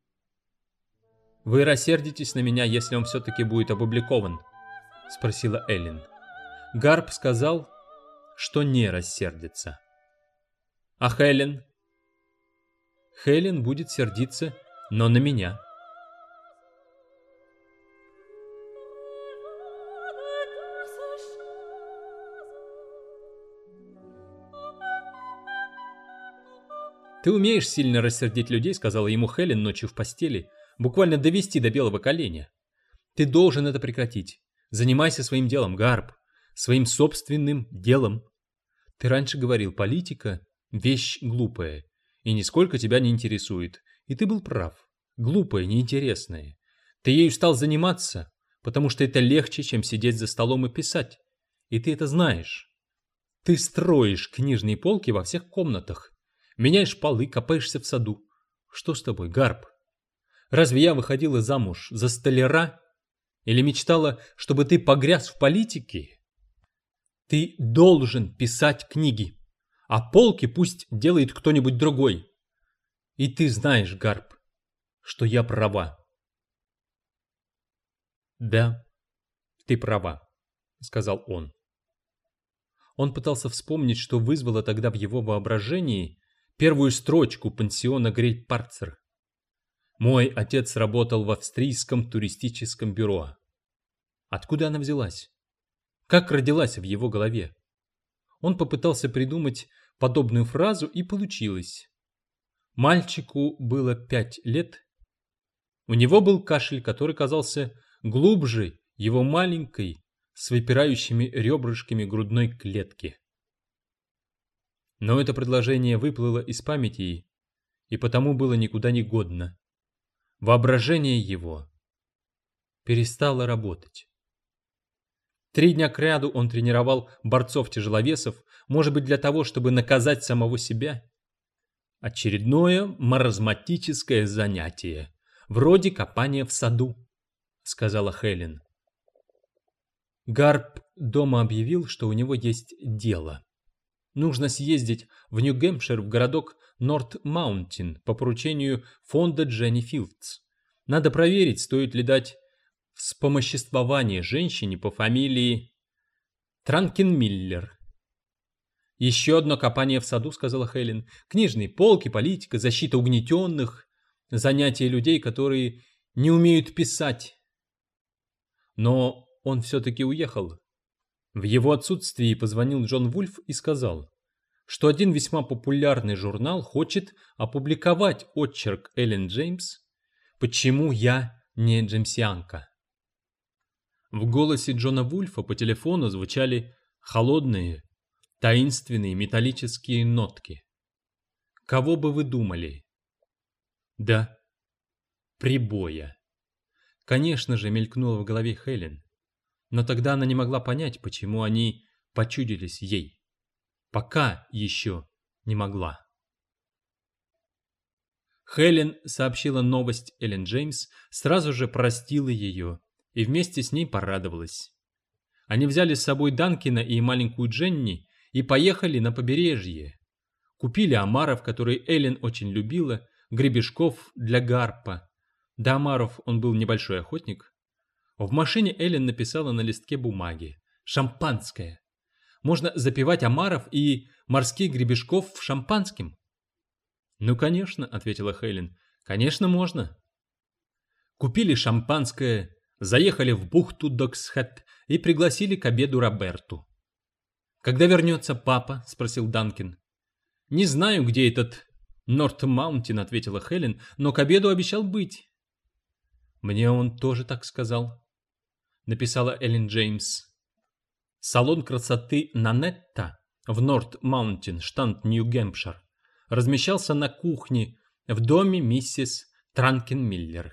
«Вы рассердитесь на меня, если он все-таки будет опубликован?» — спросила Эллен. Гарп сказал, что не рассердится. «А Хелен?» «Хелен будет сердиться, но на меня». «Ты умеешь сильно рассердить людей», — сказала ему Хелен ночью в постели, «буквально довести до белого коленя. Ты должен это прекратить. Занимайся своим делом, Гарп, своим собственным делом. Ты раньше говорил, политика — вещь глупая, и нисколько тебя не интересует. И ты был прав. Глупая, неинтересная. Ты ею стал заниматься, потому что это легче, чем сидеть за столом и писать. И ты это знаешь. Ты строишь книжные полки во всех комнатах. Меняешь полы, копаешься в саду. Что с тобой, Гарп? Разве я выходила замуж за столяра? Или мечтала, чтобы ты погряз в политике? Ты должен писать книги, а полки пусть делает кто-нибудь другой. И ты знаешь, Гарп, что я права». «Да, ты права», — сказал он. Он пытался вспомнить, что вызвало тогда в его воображении первую строчку пансиона Грейт-Парцер. «Мой отец работал в австрийском туристическом бюро». Откуда она взялась? Как родилась в его голове? Он попытался придумать подобную фразу, и получилось. Мальчику было 5 лет. У него был кашель, который казался глубже его маленькой, с выпирающими ребрышками грудной клетки. Но это предложение выплыло из памяти и потому было никуда не годно. Воображение его перестало работать. 3 дня кряду он тренировал борцов-тяжеловесов, может быть, для того, чтобы наказать самого себя. Очередное маразматическое занятие, вроде копания в саду, сказала Хелен. Гарп дома объявил, что у него есть дело. Нужно съездить в Нью-Гэмпшир в городок Норт-Маунтин по поручению фонда Дженни Филдс. Надо проверить, стоит ли дать вспомоществование женщине по фамилии Транкенмиллер. «Еще одно копание в саду», — сказала Хелен. «Книжные полки, политика, защита угнетенных, занятия людей, которые не умеют писать». Но он все-таки уехал. В его отсутствии позвонил Джон Вульф и сказал, что один весьма популярный журнал хочет опубликовать очерк Эллен Джеймс «Почему я не джеймсианка?». В голосе Джона Вульфа по телефону звучали холодные, таинственные металлические нотки. Кого бы вы думали? Да, прибоя. Конечно же, мелькнуло в голове Хелен, но тогда она не могла понять, почему они почудились ей. Пока еще не могла. Хелен сообщила новость Эллен Джеймс, сразу же простила ее и вместе с ней порадовалась. Они взяли с собой Данкина и маленькую Дженни и поехали на побережье. Купили омаров, которые Эллен очень любила, гребешков для Гарпа. До омаров он был небольшой охотник. В машине Эллен написала на листке бумаги: «Шампанское. Можно запивать омаров и морских гребешков в шампанским». «Ну, конечно», — ответила Хелен, — «конечно можно». Купили шампанское, заехали в бухту Доксхэт и пригласили к обеду Роберту. «Когда вернется папа?» — спросил Данкин. «Не знаю, где этот Норт-Маунтин», — ответила Хелен, — «но к обеду обещал быть». «Мне он тоже так сказал», — написала Эллен Джеймс. Салон красоты Нанетта в Норт-Маунтин, штат Нью-Гэмпшир, размещался на кухне в доме миссис Транкенмиллер.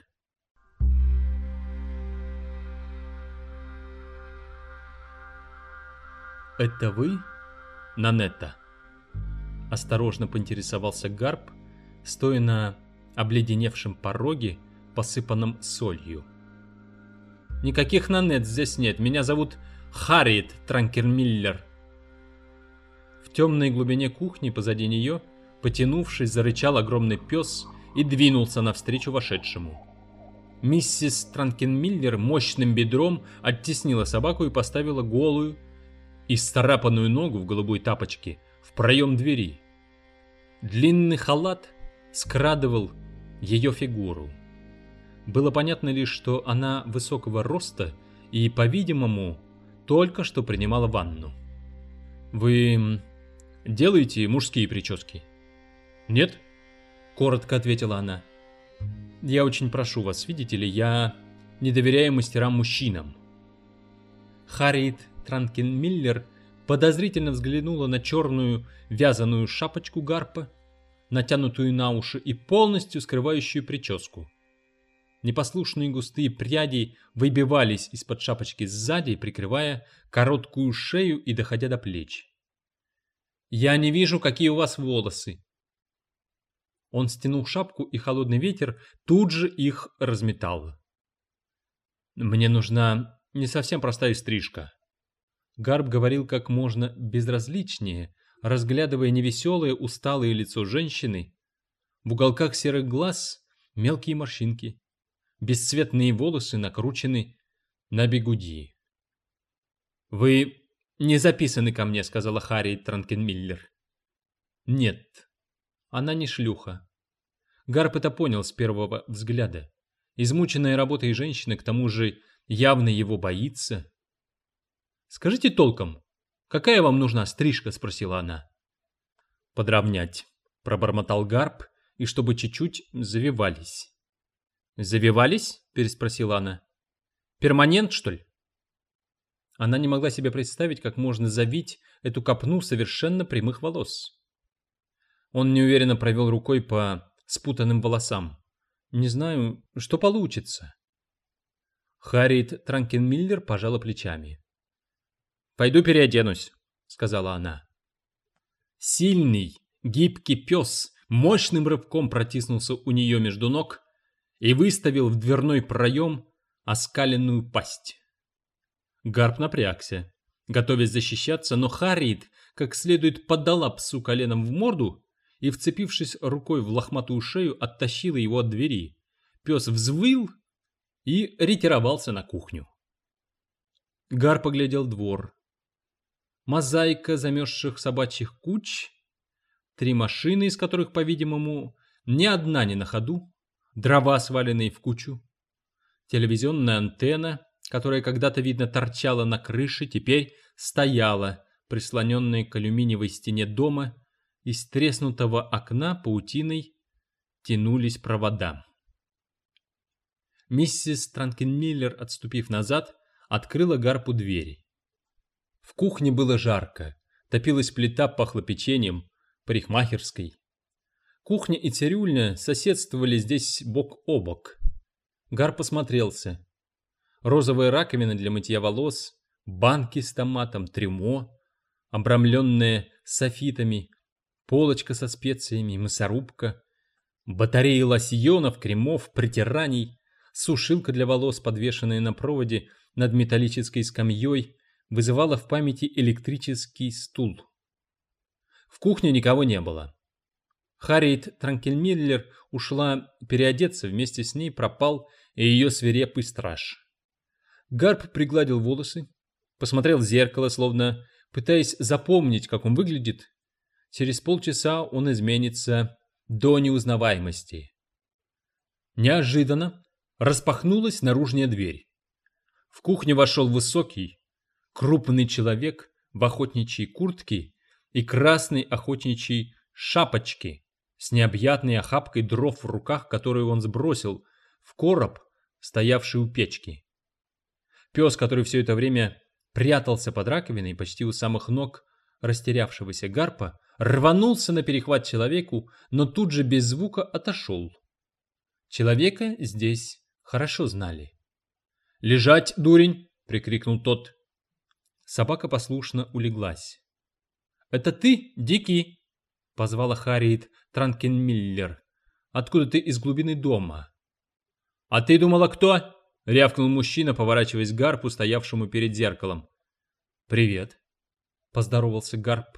«Это вы, Нанетта?» — осторожно поинтересовался Гарп, стоя на обледеневшем пороге, посыпанном солью. «Никаких Нанет здесь нет. Меня зовут Харриет Транкенмиллер». В темной глубине кухни позади нее, потянувшись, зарычал огромный пес и двинулся навстречу вошедшему. Миссис Транкенмиллер мощным бедром оттеснила собаку и поставила голую и сцарапанную ногу в голубой тапочке в проем двери. Длинный халат скрадывал ее фигуру. Было понятно лишь, что она высокого роста и, по-видимому, только что принимала ванну. «Вы делаете мужские прически?» «Нет?» — коротко ответила она. «Я очень прошу вас, видите ли, я не доверяю мастерам-мужчинам». Харриет Транкенмиллер подозрительно взглянула на черную вязаную шапочку Гарпа, натянутую на уши и полностью скрывающую прическу. Непослушные густые пряди выбивались из-под шапочки сзади, прикрывая короткую шею и доходя до плеч. «Я не вижу, какие у вас волосы». Он стянул шапку, и холодный ветер тут же их разметал. «Мне нужна не совсем простая стрижка». Гарп говорил как можно безразличнее, разглядывая невеселое, усталое лицо женщины. В уголках серых глаз мелкие морщинки. Бесцветные волосы накручены на бигуди. «Вы не записаны ко мне», — сказала Харриет Транкенмиллер. «Нет, она не шлюха». Гарп это понял с первого взгляда. Измученная работой женщина, к тому же, явно его боится. «Скажите толком, какая вам нужна стрижка?» — спросила она. «Подровнять», — пробормотал Гарп, и чтобы чуть-чуть завивались. «Завивались?» — переспросила она. «Перманент, что ли?» Она не могла себе представить, как можно завить эту копну совершенно прямых волос. Он неуверенно провел рукой по спутанным волосам. Не знаю, что получится. Харриет Транкенмиллер пожала плечами. «Пойду переоденусь», — сказала она. Сильный, гибкий пес мощным рывком протиснулся у нее между ног и выставил в дверной проем оскаленную пасть. Гарп напрягся, готовясь защищаться, но Харриет как следует подала псу коленом в морду и, вцепившись рукой в лохматую шею, оттащила его от двери. Пес взвыл и ретировался на кухню. Гарп оглядел двор. Мозаика замерзших собачьих куч, 3 машины, из которых, по-видимому, ни одна не на ходу, дрова, сваленные в кучу, телевизионная антенна, которая когда-то, видно, торчала на крыше, теперь стояла, прислоненная к алюминиевой стене дома, из треснутого окна паутиной тянулись провода. Миссис Транкенмиллер, отступив назад, открыла Гарпу двери. В кухне было жарко, топилась плита, пахло печеньем, парикмахерской. Кухня и цирюльня соседствовали здесь бок о бок. Гарп осмотрелся. Розовая раковина для мытья волос, банки с томатом, трюмо, обрамленные софитами, полочка со специями, мясорубка, батареи лосьонов, кремов, притираний, сушилка для волос, подвешенная на проводе над металлической скамьей, вызывала в памяти электрический стул. В кухне никого не было. Харриет Транкенмиллер ушла переодеться, вместе с ней пропал и ее свирепый страж. Гарп пригладил волосы, посмотрел в зеркало, словно пытаясь запомнить, как он выглядит. Через полчаса он изменится до неузнаваемости. Неожиданно распахнулась наружная дверь. В кухню вошел высокий, крупный человек в охотничьей куртке и красной охотничьей шапочке с необъятной охапкой дров в руках, которую он сбросил в короб, стоявший у печки. Пес, который все это время прятался под раковиной почти у самых ног растерявшегося Гарпа, рванулся на перехват человеку, но тут же без звука отошел. Человека здесь хорошо знали. «Лежать, дурень!» — прикрикнул тот. Собака послушно улеглась. «Это ты, Дикий?» — позвала Харриет Транкенмиллер. «Откуда ты из глубины дома?» «А ты думала, кто?» — рявкнул мужчина, поворачиваясь к Гарпу, стоявшему перед зеркалом. «Привет», — поздоровался Гарп.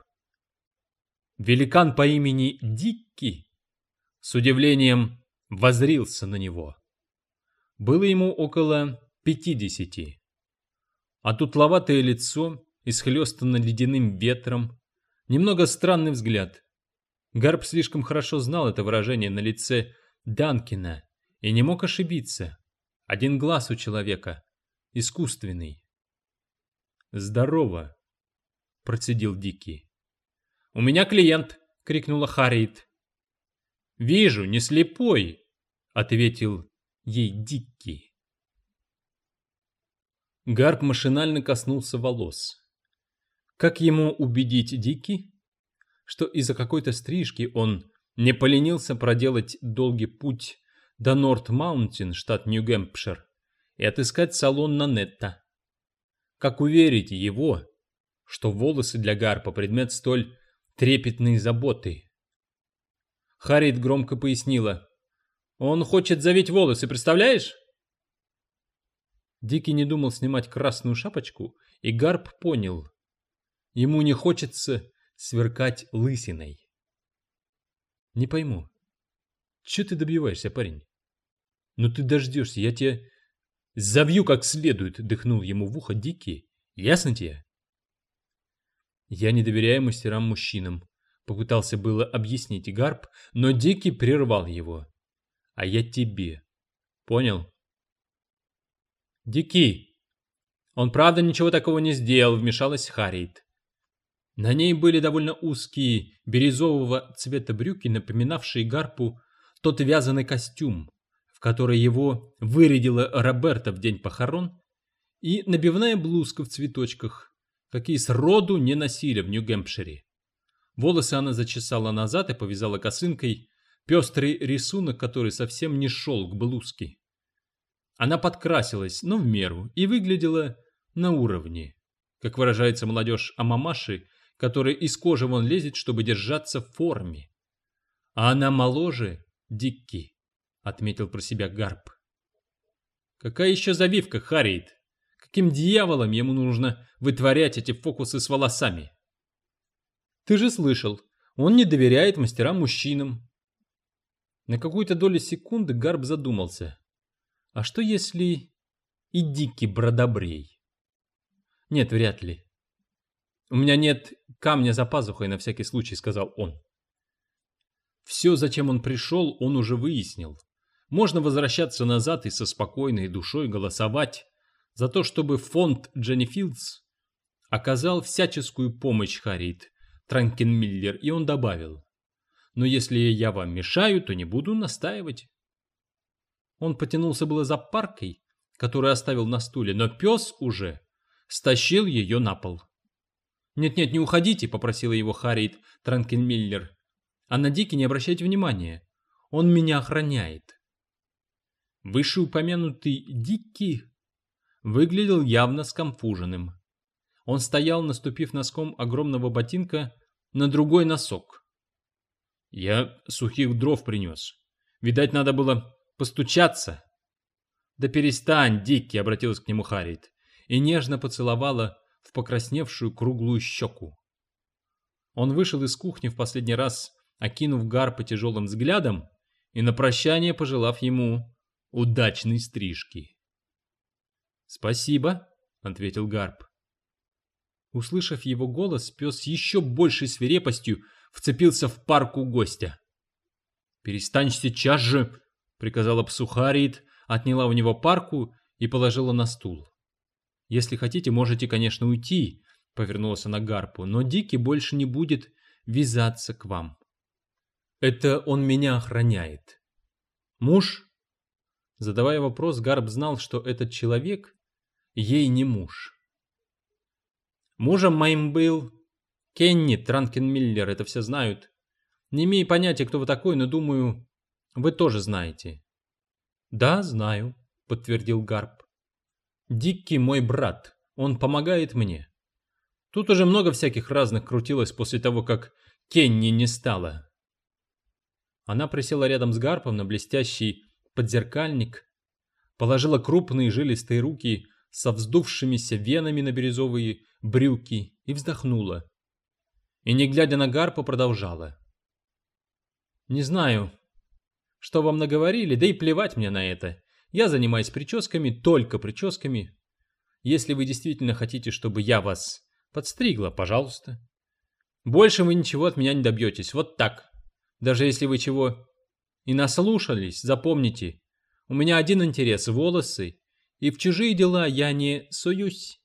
Великан по имени Дикий с удивлением воззрился на него. Было ему около 50. А тутловатое лицо, исхлёстано ледяным ветром, немного странный взгляд. Гарп слишком хорошо знал это выражение на лице Данкина и не мог ошибиться. Один глаз у человека искусственный. «Здорово», — процедил Дикий. «У меня клиент», — крикнула Харриет. «Вижу, не слепой», — ответил ей Дикий. Гарп машинально коснулся волос. Как ему убедить Дикий, что из-за какой-то стрижки он не поленился проделать долгий путь до Норт-Маунтин, штат Нью-Гэмпшир, и отыскать салон Нанетта? Как уверить его, что волосы для Гарпа предмет столь трепетной заботы? Харриет громко пояснила. «Он хочет завить волосы, представляешь?» Дикий не думал снимать красную шапочку, и Гарп понял. Ему не хочется сверкать лысиной. «Не пойму, чего ты добиваешься, парень? Ну ты дождешься, я тебя завью как следует», — дыхнул ему в ухо Дикий. «Ясно тебе?» «Я не доверяю мастерам-мужчинам», — попытался было объяснить Гарп, но Дикий прервал его. «А я тебе. Понял?» «Дикий! Он правда ничего такого не сделал», — вмешалась Харриет. На ней были довольно узкие бирюзового цвета брюки, напоминавшие Гарпу тот вязаный костюм, в который его вырядила Роберта в день похорон, и набивная блузка в цветочках, какие сроду не носили в Нью-Гэмпшире. Волосы она зачесала назад и повязала косынкой, пестрый рисунок, который совсем не шел к блузке. Она подкрасилась, но в меру, и выглядела на уровне. Как выражается молодежь о мамаше, которая из кожи вон лезет, чтобы держаться в форме. А она моложе Дикки, отметил про себя Гарп. Какая еще завивка, Харриет? Каким дьяволом ему нужно вытворять эти фокусы с волосами? Ты же слышал, он не доверяет мастерам-мужчинам. На какую-то долю секунды Гарп задумался. А что если и Дикки бродобрей? Нет, вряд ли. У меня нет камня за пазухой на всякий случай, сказал он. Все, зачем он пришел, он уже выяснил. Можно возвращаться назад и со спокойной душой голосовать за то, чтобы фонд Дженни Филдс оказал всяческую помощь Харриет Транкенмиллер, и он добавил: но если я вам мешаю, то не буду настаивать. Он потянулся было за паркой, которую оставил на стуле, но пес уже стащил ее на пол. «Нет-нет, не уходите», — попросила его Харриет Транкенмиллер. «А на Дикки не обращайте внимания. Он меня охраняет». Вышеупомянутый Дикки выглядел явно сконфуженным. Он стоял, наступив носком огромного ботинка на другой носок. «Я сухих дров принес. Видать, надо было постучаться». «Да перестань, Дикки», — обратилась к нему Харриет и нежно поцеловала в покрасневшую круглую щеку. Он вышел из кухни в последний раз, окинув Гарпа тяжелым взглядом и на прощание пожелав ему удачной стрижки. «Спасибо», — ответил Гарп. Услышав его голос, пес с еще большей свирепостью вцепился в парку гостя. «Перестань сейчас же», — приказала псу Харриет, отняла у него парку и положила на стул. «Если хотите, можете, конечно, уйти», — повернулась она к Гарпу, «но Дикки больше не будет вязаться к вам. Это он меня охраняет». «Муж?» Задавая вопрос, Гарп знал, что этот человек ей не муж. «Мужем моим был Кенни Транкенмиллер, это все знают. Не имею понятия, кто вы такой, но думаю, вы тоже знаете». «Да, знаю», — подтвердил Гарп. «Дикки мой брат, он помогает мне. Тут уже много всяких разных крутилось после того, как Кенни не стало». Она присела рядом с Гарпом на блестящий подзеркальник, положила крупные жилистые руки со вздувшимися венами на бирюзовые брюки и вздохнула. И, не глядя на Гарпа, продолжала. «Не знаю, что вам наговорили, да и плевать мне на это. Я занимаюсь прическами, только прическами. Если вы действительно хотите, чтобы я вас подстригла, пожалуйста. Больше вы ничего от меня не добьетесь, вот так. Даже если вы чего и наслушались, запомните, у меня один интерес — волосы, и в чужие дела я не суюсь.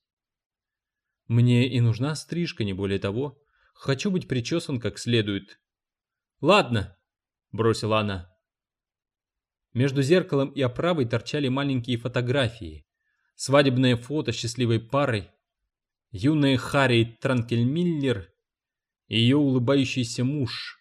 Мне и нужна стрижка, не более того. Хочу быть причесан как следует». «Ладно», — бросила она. Между зеркалом и оправой торчали маленькие фотографии. Свадебное фото счастливой пары, юная Харриет Транкенмиллер и ее улыбающийся муж.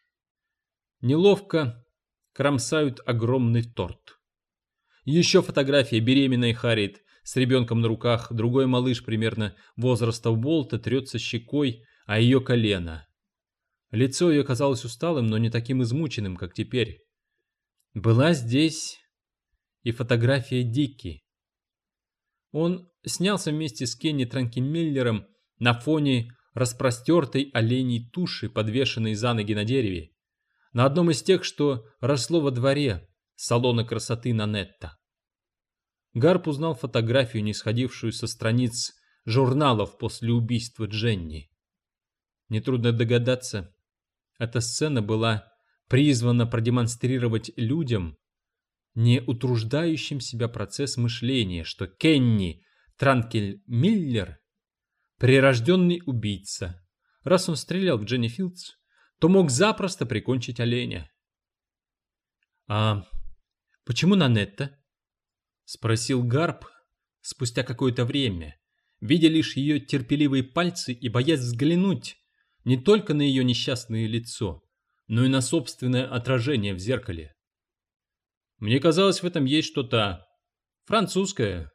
Неловко кромсают огромный торт. Еще фотография беременной Харриет с ребенком на руках, другой малыш примерно возраста Уолта трется щекой о ее колено. Лицо ее казалось усталым, но не таким измученным, как теперь. Была здесь и фотография Дикки. Он снялся вместе с Кенни Транкенмиллером на фоне распростертой оленей туши, подвешенной за ноги на дереве, на одном из тех, что росло во дворе салона красоты Нанетта. Гарп узнал фотографию, не сходившую со страниц журналов после убийства Дженни. Нетрудно догадаться, эта сцена была призвана продемонстрировать людям, не утруждающим себя процесс мышления, что Кенни Транкенмиллер — прирожденный убийца. Раз он стрелял в Дженни Филдс, то мог запросто прикончить оленя. «А почему Нанетта?» — спросил Гарп спустя какое-то время, видя лишь ее терпеливые пальцы и боясь взглянуть не только на ее несчастное лицо, но и на собственное отражение в зеркале. Мне казалось, в этом есть что-то французское.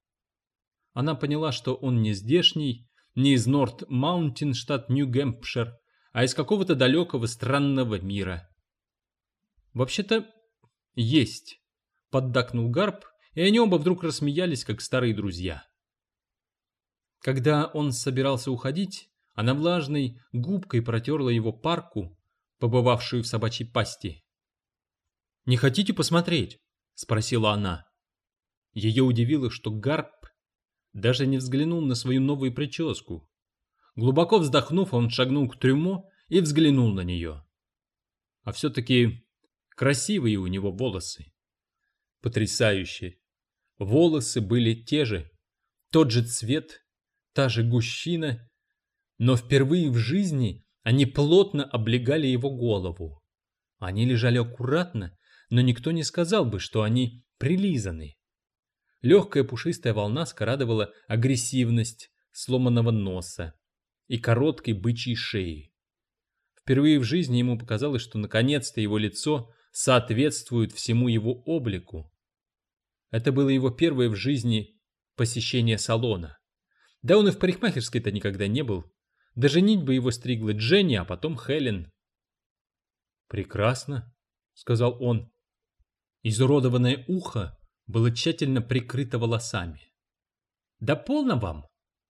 Она поняла, что он не здешний, не из Норт-Маунтин, штат Нью-Гэмпшир, а из какого-то далекого странного мира. «Вообще-то есть», — поддакнул Гарп, и они оба вдруг рассмеялись, как старые друзья. Когда он собирался уходить, она влажной губкой протерла его парку, побывавшую в собачьей пасти. «Не хотите посмотреть?» — спросила она. Ее удивило, что Гарп даже не взглянул на свою новую прическу. Глубоко вздохнув, он шагнул к трюмо и взглянул на нее. А все-таки красивые у него волосы. Потрясающе. Волосы были те же, тот же цвет, та же гущина, но впервые в жизни они плотно облегали его голову. Они лежали аккуратно, но никто не сказал бы, что они прилизаны. Легкая пушистая волна скрадывала агрессивность сломанного носа и короткой бычьей шеи. Впервые в жизни ему показалось, что наконец-то его лицо соответствует всему его облику. Это было его первое в жизни посещение салона. Да он и в парикмахерской-то никогда не был. До женитьбы его стригла Дженни, а потом Хелен. «Прекрасно», — сказал он. Изуродованное ухо было тщательно прикрыто волосами. «Да полно вам!»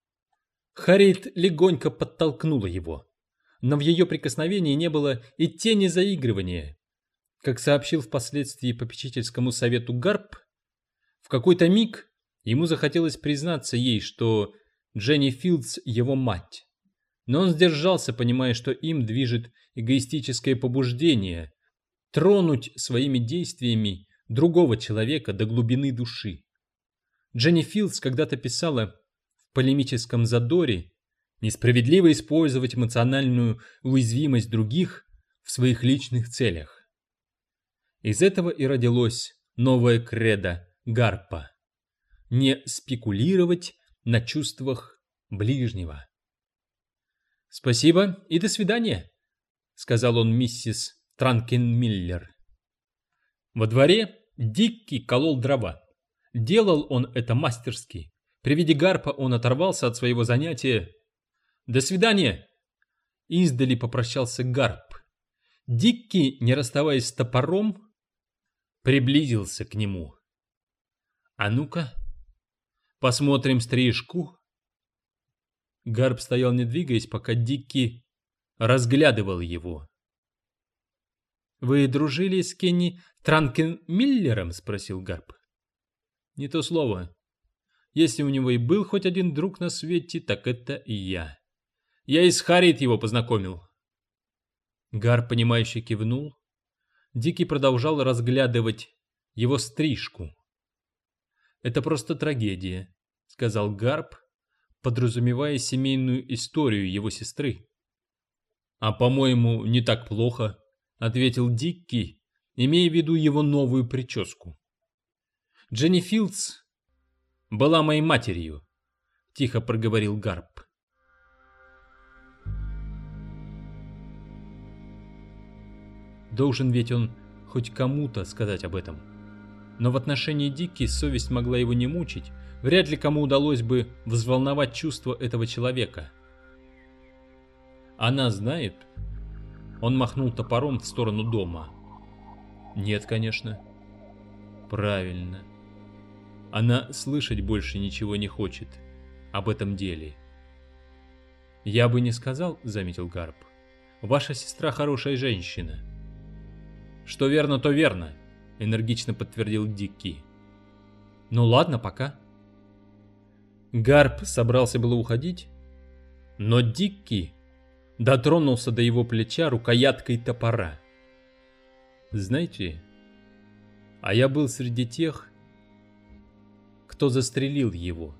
Харриет легонько подтолкнула его, но в ее прикосновении не было и тени заигрывания. Как сообщил впоследствии попечительскому совету Гарп, в какой-то миг ему захотелось признаться ей, что Дженни Филдс его мать. Но он сдержался, понимая, что им движет эгоистическое побуждение тронуть своими действиями другого человека до глубины души. Дженни Филдс когда-то писала в полемическом задоре: несправедливо использовать эмоциональную уязвимость других в своих личных целях. Из этого и родилось новое кредо Гарпа: не спекулировать на чувствах ближнего. «Спасибо и до свидания», — сказал он миссис Транкенмиллер. Во дворе Дикки колол дрова. Делал он это мастерски. При виде Гарпа он оторвался от своего занятия. «До свидания!» Издали попрощался Гарп. Дикки, не расставаясь с топором, приблизился к нему. «А ну-ка, посмотрим стрижку». Гарп стоял, не двигаясь, пока Дикки разглядывал его. «Вы дружили с Кенни Транкенмиллером?» — спросил Гарп. «Не то слово. Если у него и был хоть один друг на свете, так это и я. Я и с Харриет его познакомил». Гарп, понимающе кивнул. Дикий продолжал разглядывать его стрижку. «Это просто трагедия», — сказал Гарп, подразумевая семейную историю его сестры. «А, по-моему, не так плохо», — ответил Дикки, имея в виду его новую прическу. «Дженни Филдс была моей матерью», — тихо проговорил Гарп. Должен ведь он хоть кому-то сказать об этом. Но в отношении Дикки совесть могла его не мучить, вряд ли кому удалось бы взволновать чувства этого человека. «Она знает?» Он махнул топором в сторону дома. «Нет, конечно». «Правильно. Она слышать больше ничего не хочет об этом деле». «Я бы не сказал», — заметил Гарп. «Ваша сестра хорошая женщина». «Что верно, то верно», — энергично подтвердил Дикки. «Ну ладно, пока». Гарп собрался было уходить, но Дикки дотронулся до его плеча рукояткой топора. «Знаете, а я был среди тех, кто застрелил его».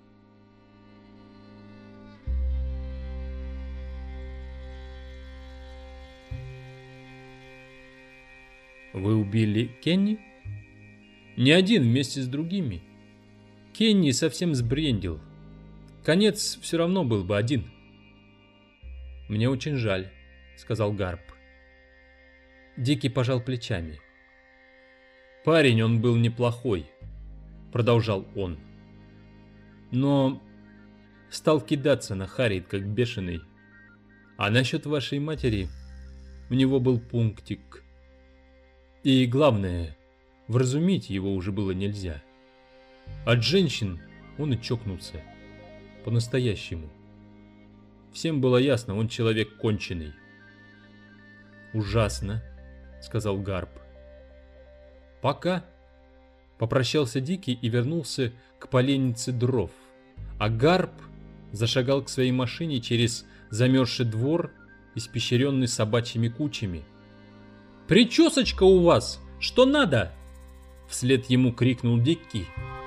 «Вы убили Кенни?» «Не один, вместе с другими. Кенни совсем сбрендил. Конец все равно был бы один». «Мне очень жаль», — сказал Гарп. Дикий пожал плечами. «Парень он был неплохой», — продолжал он. «Но стал кидаться на Харриет как бешеный. А насчет вашей матери у него был пунктик. И главное, вразумить его уже было нельзя. От женщин он и чокнулся. По-настоящему. Всем было ясно, он человек конченый». «Ужасно», — сказал Гарп. «Пока», — попрощался Дикий и вернулся к поленнице дров, а Гарп зашагал к своей машине через замерзший двор, испещренный собачьими кучами. «Причесочка у вас! Что надо?» — вслед ему крикнул Дикий.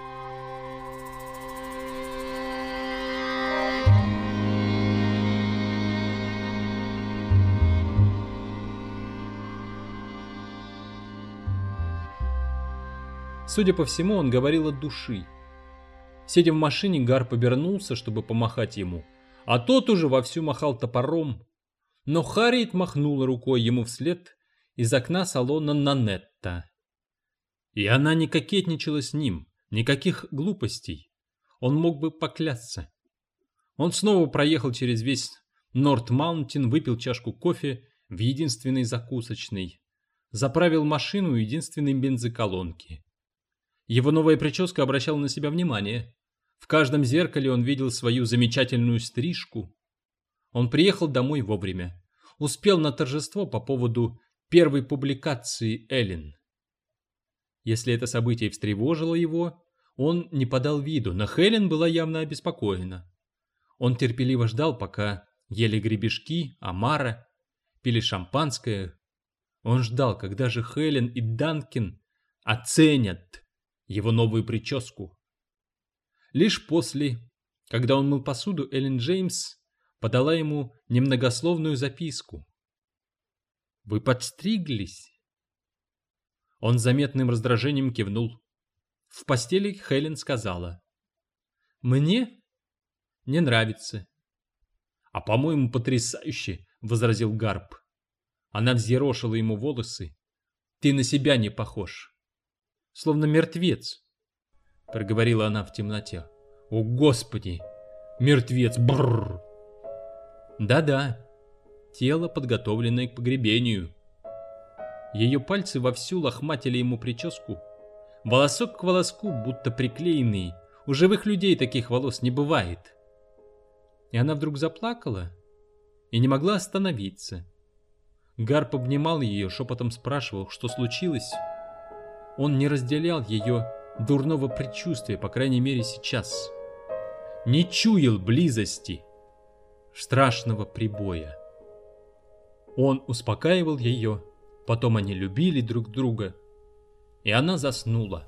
Судя по всему, он говорил от души. Сидя в машине, Гарп обернулся, чтобы помахать ему, а тот уже вовсю махал топором. Но Харриет махнула рукой ему вслед из окна салона Нанетта. И она не кокетничала с ним, никаких глупостей. Он мог бы поклясться. Он снова проехал через весь Норт-Маунтин, выпил чашку кофе в единственной закусочной, заправил машину у единственной бензоколонки. Его новая прическа обращала на себя внимание. В каждом зеркале он видел свою замечательную стрижку. Он приехал домой вовремя. Успел на торжество по поводу первой публикации Эллен. Если это событие встревожило его, он не подал виду, но Хелен была явно обеспокоена. Он терпеливо ждал, пока ели гребешки, омара, пили шампанское. Он ждал, когда же Хелен и Данкин оценят его новую прическу. Лишь после, когда он мыл посуду, Эллен Джеймс подала ему немногословную записку. «Вы подстриглись?» Он с заметным раздражением кивнул. В постели Хелен сказала: «Мне не нравится». «А по-моему, потрясающе», — возразил Гарп. Она взъерошила ему волосы. «Ты на себя не похож. Словно мертвец», — проговорила она в темноте. «О, Господи! Мертвец! Бррр!» «Да-да, тело, подготовленное к погребению». Ее пальцы вовсю лохматили ему прическу. Волосок к волоску, будто приклеенный. У живых людей таких волос не бывает. И она вдруг заплакала и не могла остановиться. Гарп обнимал ее, шепотом спрашивал, что случилось. Он не разделял ее дурного предчувствия, по крайней мере сейчас. Не чуял близости страшного прибоя. Он успокаивал ее, потом они любили друг друга, и она заснула.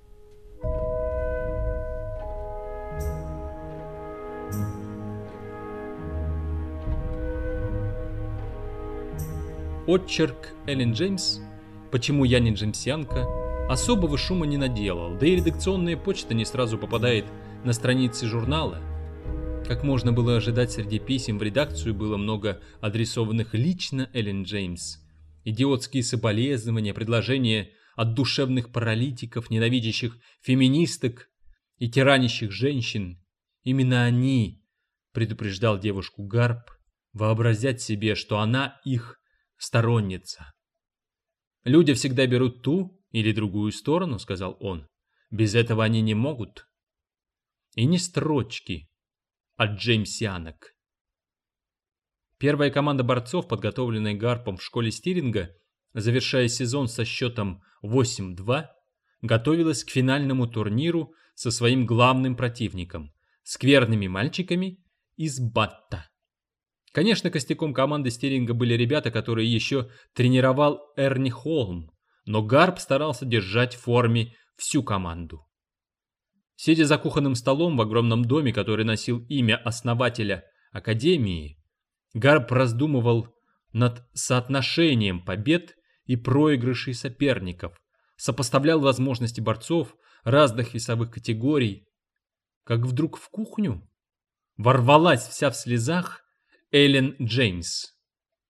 Отчерк Эллен Джеймс «Почему я не джеймсианка?» особого шума не наделал, да и редакционная почта не сразу попадает на страницы журнала. Как можно было ожидать, среди писем в редакцию было много адресованных лично Эллен Джеймс. Идиотские соболезнования, предложения от душевных паралитиков, ненавидящих феминисток и тиранящих женщин. Именно они, предупреждал девушку Гарп, вообразят себе, что она их сторонница. «Люди всегда берут ту или другую сторону», — сказал он. «Без этого они не могут». И ни строчки от джеймсианок. Первая команда борцов, подготовленная Гарпом в школе Стиринга, завершая сезон со счетом 8-2, готовилась к финальному турниру со своим главным противником — скверными мальчиками из Батта. Конечно, костяком команды Стиринга были ребята, которые еще тренировал Эрни Холм, но Гарп старался держать в форме всю команду. Сидя за кухонным столом в огромном доме, который носил имя основателя Академии, Гарп раздумывал над соотношением побед и проигрышей соперников, сопоставлял возможности борцов разных весовых категорий, как вдруг в кухню ворвалась вся в слезах Эллен Джеймс.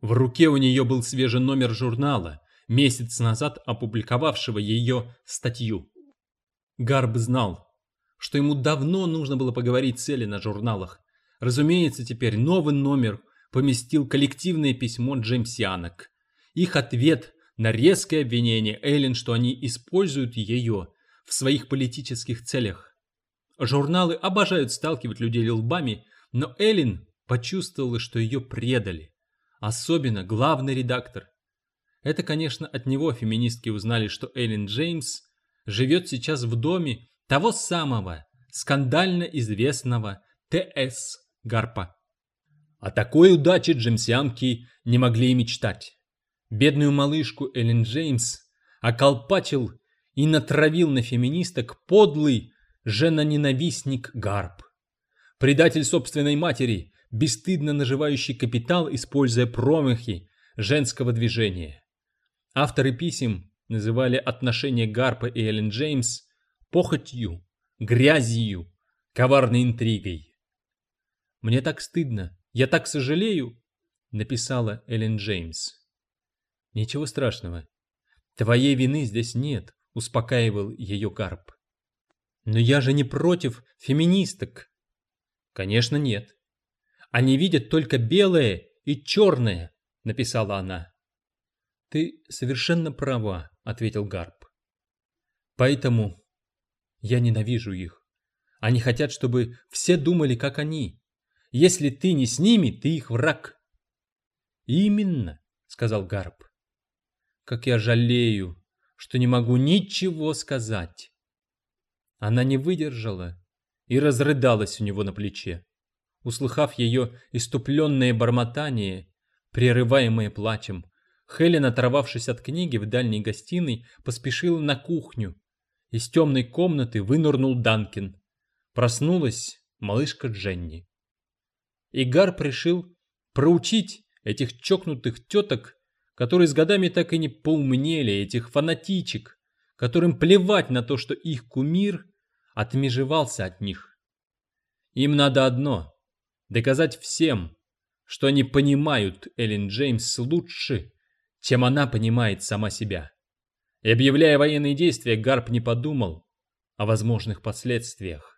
В руке у нее был свежий номер журнала, месяц назад опубликовавшего ее статью. Гарп знал, что ему давно нужно было поговорить с Эллен о журналах. Разумеется, теперь новый номер поместил коллективное письмо джеймсианок. Их ответ на резкое обвинение Эллен, что они используют ее в своих политических целях. Журналы обожают сталкивать людей лбами, но Эллен почувствовала, что ее предали. Особенно главный редактор. Это, конечно, от него феминистки узнали, что Эллен Джеймс живет сейчас в доме того самого скандально известного Т.С. Гарпа. О такой удаче джеймсианки не могли и мечтать. Бедную малышку Эллен Джеймс околпачил и натравил на феминисток подлый женоненавистник Гарп. Предатель собственной матери, бесстыдно наживающий капитал, используя промахи женского движения. Авторы писем называли отношения Гарпа и Эллен Джеймс похотью, грязью, коварной интригой. «Мне так стыдно, я так сожалею», — написала Эллен Джеймс. «Ничего страшного. Твоей вины здесь нет», — успокаивал ее Гарп. «Но я же не против феминисток». «Конечно, нет. Они видят только белое и черное», — написала она. «Ты совершенно права», — ответил Гарп. «Поэтому я ненавижу их. Они хотят, чтобы все думали, как они. Если ты не с ними, ты их враг». «Именно», — сказал Гарп. «Как я жалею, что не могу ничего сказать». Она не выдержала и разрыдалась у него на плече. Услыхав ее иступленное бормотание, прерываемое плачем, Хелен, оторвавшись от книги в дальней гостиной, поспешила на кухню. Из темной комнаты вынырнул Данкин. Проснулась малышка Дженни. И Гарп решил проучить этих чокнутых теток, которые с годами так и не поумнели, этих фанатичек, которым плевать на то, что их кумир отмежевался от них. Им надо одно — доказать всем, что они понимают Эллен Джеймс лучше, чем она понимает сама себя. И объявляя военные действия, Гарп не подумал о возможных последствиях.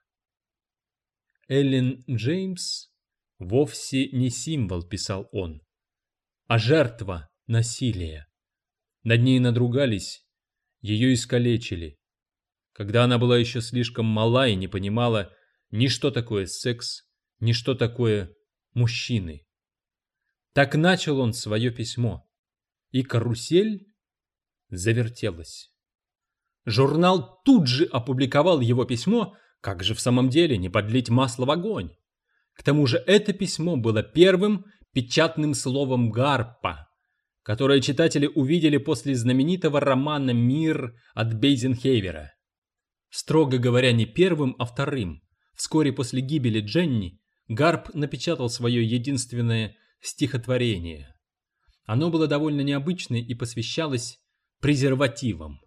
«Эллен Джеймс вовсе не символ», — писал он, — «а жертва насилия. Над ней надругались, ее искалечили. Когда она была еще слишком мала и не понимала ни что такое секс, ни что такое мужчины». Так начал он свое письмо, и карусель завертелась. Журнал тут же опубликовал его письмо, как же в самом деле не подлить масло в огонь. К тому же это письмо было первым печатным словом Гарпа, которое читатели увидели после знаменитого романа «Мир» от Бейзенхейвера. Строго говоря, не первым, а вторым. Вскоре после гибели Дженни Гарп напечатал свое единственное стихотворение. Оно было довольно необычное и посвящалось презервативам.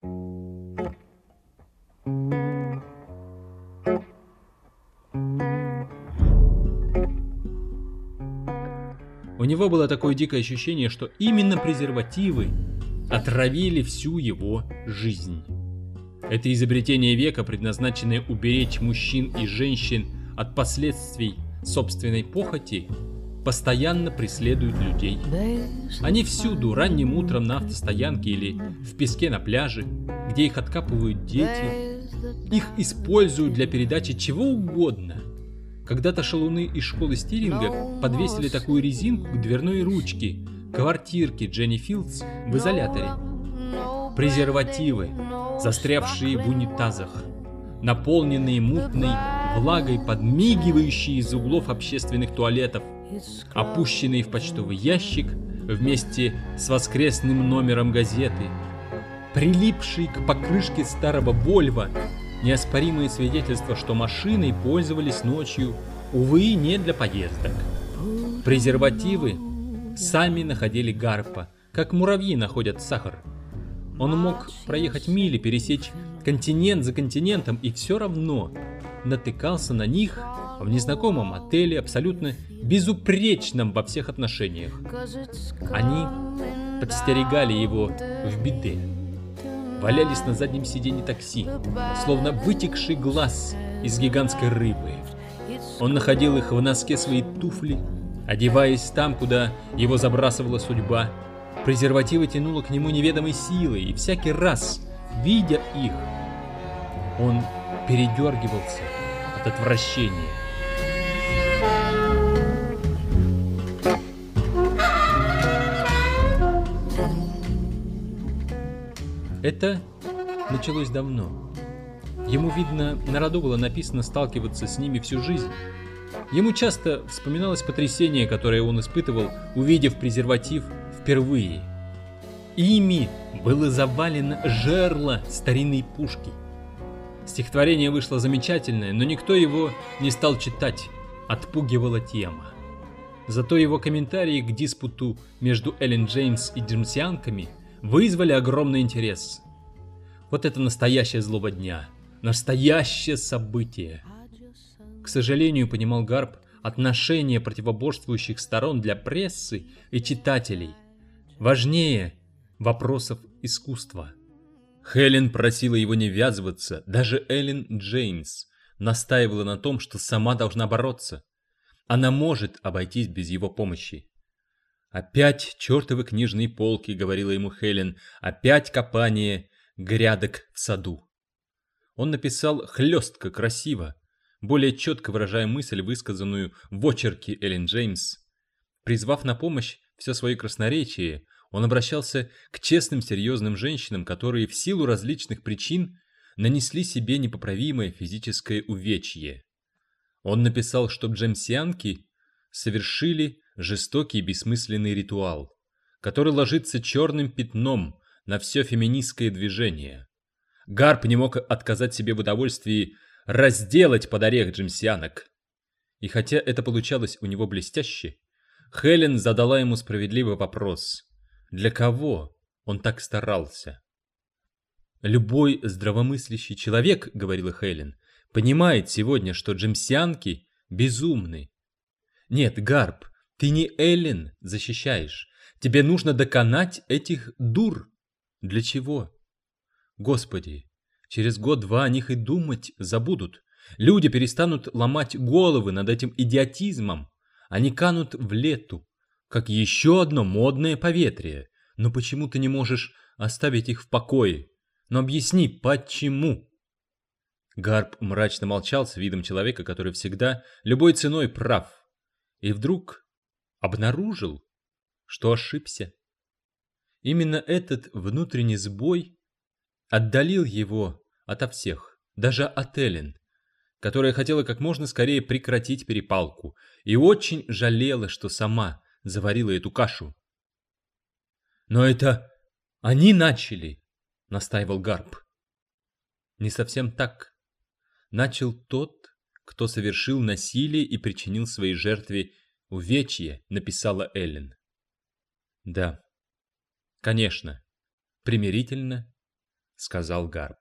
У него было такое дикое ощущение, что именно презервативы отравили всю его жизнь. Это изобретение века, предназначенное уберечь мужчин и женщин от последствий собственной похоти, постоянно преследуют людей. Они всюду, ранним утром на автостоянке или в песке на пляже, где их откапывают дети. Их используют для передачи чего угодно. Когда-то шалуны из школы Стиринга подвесили такую резинку к дверной ручке квартирки Дженни Филдс в изоляторе. Презервативы, застрявшие в унитазах, наполненные мутной влагой, подмигивающие из углов общественных туалетов, опущенные в почтовый ящик вместе с воскресным номером газеты, прилипшие к покрышке старого Вольво, неоспоримые свидетельства, что машиной пользовались ночью, увы, не для поездок. Презервативы сами находили Гарпа, как муравьи находят сахар. Он мог проехать мили, пересечь континент за континентом и все равно натыкался на них в незнакомом отеле, абсолютно безупречном во всех отношениях. Они подстерегали его в беде. Валялись на заднем сиденье такси, словно вытекший глаз из гигантской рыбы. Он находил их в носке своей туфли, одеваясь там, куда его забрасывала судьба. Презервативы тянуло к нему неведомой силой, и всякий раз, видя их, он передергивался от отвращения. Это началось давно. Ему, видно, на роду было написано сталкиваться с ними всю жизнь. Ему часто вспоминалось потрясение, которое он испытывал, увидев презерватив впервые. Ими было завалено жерло старинной пушки. Стихотворение вышло замечательное, но никто его не стал читать, отпугивала тема. Зато его комментарии к диспуту между Эллен Джеймс и джемсианками вызвали огромный интерес. Вот это настоящая злоба дня, настоящее событие. К сожалению, понимал Гарп, отношения противоборствующих сторон для прессы и читателей важнее вопросов искусства. Хелен просила его не ввязываться, даже Эллен Джеймс настаивала на том, что сама должна бороться. Она может обойтись без его помощи. «Опять чертовы книжные полки», — говорила ему Хелен, — «опять копание грядок в саду». Он написал хлестко, красиво, более четко выражая мысль, высказанную в очерке Эллен Джеймс. Призвав на помощь все свое красноречие, он обращался к честным, серьезным женщинам, которые в силу различных причин нанесли себе непоправимое физическое увечье. Он написал, что джемсианки совершили жестокий и бессмысленный ритуал, который ложится черным пятном на все феминистское движение. Гарп не мог отказать себе в удовольствии разделать под орех джемсианок. И хотя это получалось у него блестяще, Хелен задала ему справедливый вопрос: для кого он так старался? «Любой здравомыслящий человек, — говорила Хелен, — понимает сегодня, что джемсианки безумны. Нет, Гарп, ты не Эллен защищаешь. Тебе нужно доконать этих дур. Для чего? Господи, через год-два о них и думать забудут. Люди перестанут ломать головы над этим идиотизмом. Они канут в лету, как еще одно модное поветрие. Но почему ты не можешь оставить их в покое? Но объясни, почему?» Гарп мрачно молчал с видом человека, который всегда любой ценой прав. И вдруг обнаружил, что ошибся. Именно этот внутренний сбой отдалил его ото всех, даже от Эллен, которая хотела как можно скорее прекратить перепалку и очень жалела, что сама заварила эту кашу. «Но это они начали», — настаивал Гарп. «Не совсем так. Начал тот, кто совершил насилие и причинил своей жертве увечье», — написала Эллен. «Да, конечно, примирительно», — сказал Гарп.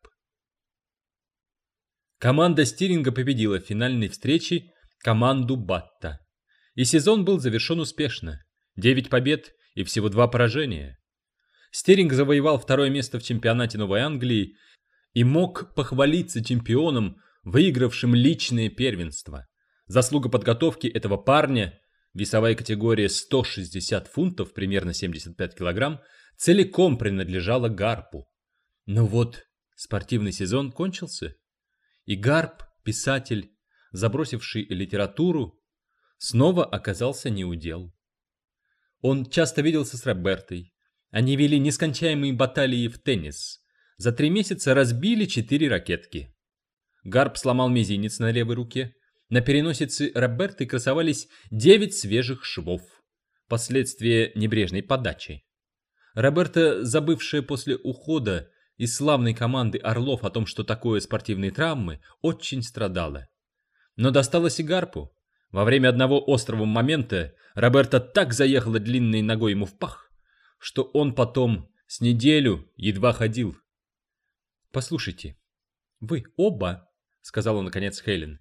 Команда Стиринга победила в финальной встрече команду Батта. И сезон был завершен успешно. 9 побед и всего 2 поражения. Стиринг завоевал 2-е место в чемпионате Новой Англии и мог похвалиться чемпионом, выигравшим личное первенство. Заслуга подготовки этого парня, весовая категория 160 фунтов, примерно 75 килограмм, целиком принадлежала Гарпу. Но вот спортивный сезон кончился, и Гарп, писатель, забросивший литературу, снова оказался неудел. Он часто виделся с Робертой. Они вели нескончаемые баталии в теннис. За 3 месяца разбили 4 ракетки. Гарп сломал мизинец на левой руке. На переносице Роберты красовались 9 свежих швов. Последствия небрежной подачи. Роберта, забывшая после ухода из славной команды Орлов о том, что такое спортивные травмы, очень страдала. Но досталось и Гарпу. Во время одного острого момента Роберта так заехала длинной ногой ему в пах, что он потом с неделю едва ходил. «Послушайте, вы оба, — сказала наконец Хелен,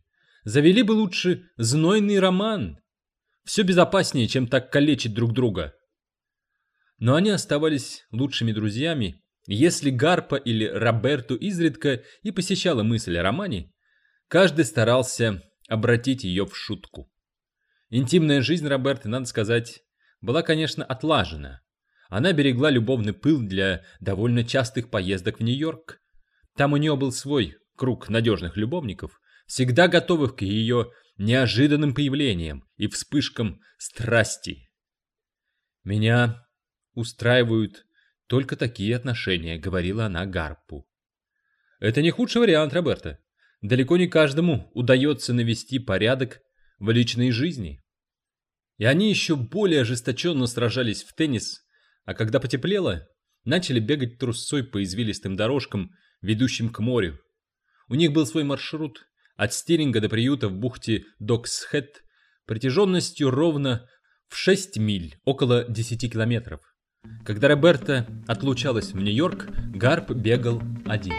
Завели бы лучше знойный роман. Все безопаснее, чем так калечить друг друга. Но они оставались лучшими друзьями, и если Гарпа или Роберту изредка и посещала мысль о романе, каждый старался обратить ее в шутку. Интимная жизнь Роберты, надо сказать, была, конечно, отлажена. Она берегла любовный пыл для довольно частых поездок в Нью-Йорк. Там у нее был свой круг надежных любовников, всегда готовых к ее неожиданным появлениям и вспышкам страсти. «Меня устраивают только такие отношения», — говорила она Гарпу. «Это не худший вариант, Роберта. Далеко не каждому удается навести порядок в личной жизни». И они еще более ожесточенно сражались в теннис, а когда потеплело, начали бегать трусцой по извилистым дорожкам, ведущим к морю. У них был свой маршрут от Стиринга до приюта в бухте Докс-Хэт протяженностью ровно в 6 миль, около 10 километров. Когда Роберта отлучалась в Нью-Йорк, Гарп бегал один.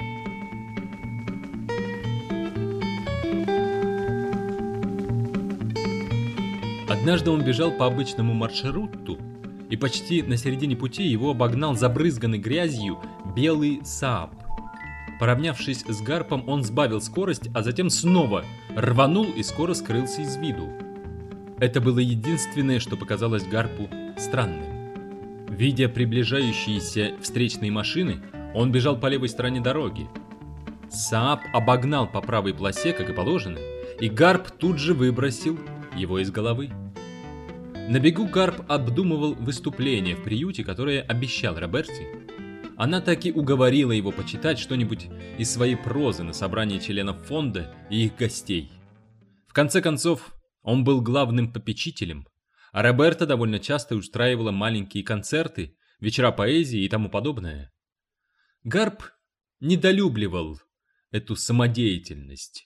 Однажды он бежал по обычному маршруту, и почти на середине пути его обогнал забрызганный грязью белый Saab. Поравнявшись с Гарпом, он сбавил скорость, а затем снова рванул и скоро скрылся из виду. Это было единственное, что показалось Гарпу странным. Видя приближающиеся встречные машины, он бежал по левой стороне дороги. Saab обогнал по правой полосе, как и положено, и Гарп тут же выбросил его из головы. На бегу Гарп обдумывал выступление в приюте, которое обещал Роберте. Она так и уговорила его почитать что-нибудь из своей прозы на собрании членов фонда и их гостей. В конце концов, он был главным попечителем, а Роберта довольно часто устраивала маленькие концерты, вечера поэзии и тому подобное. Гарп недолюбливал эту самодеятельность.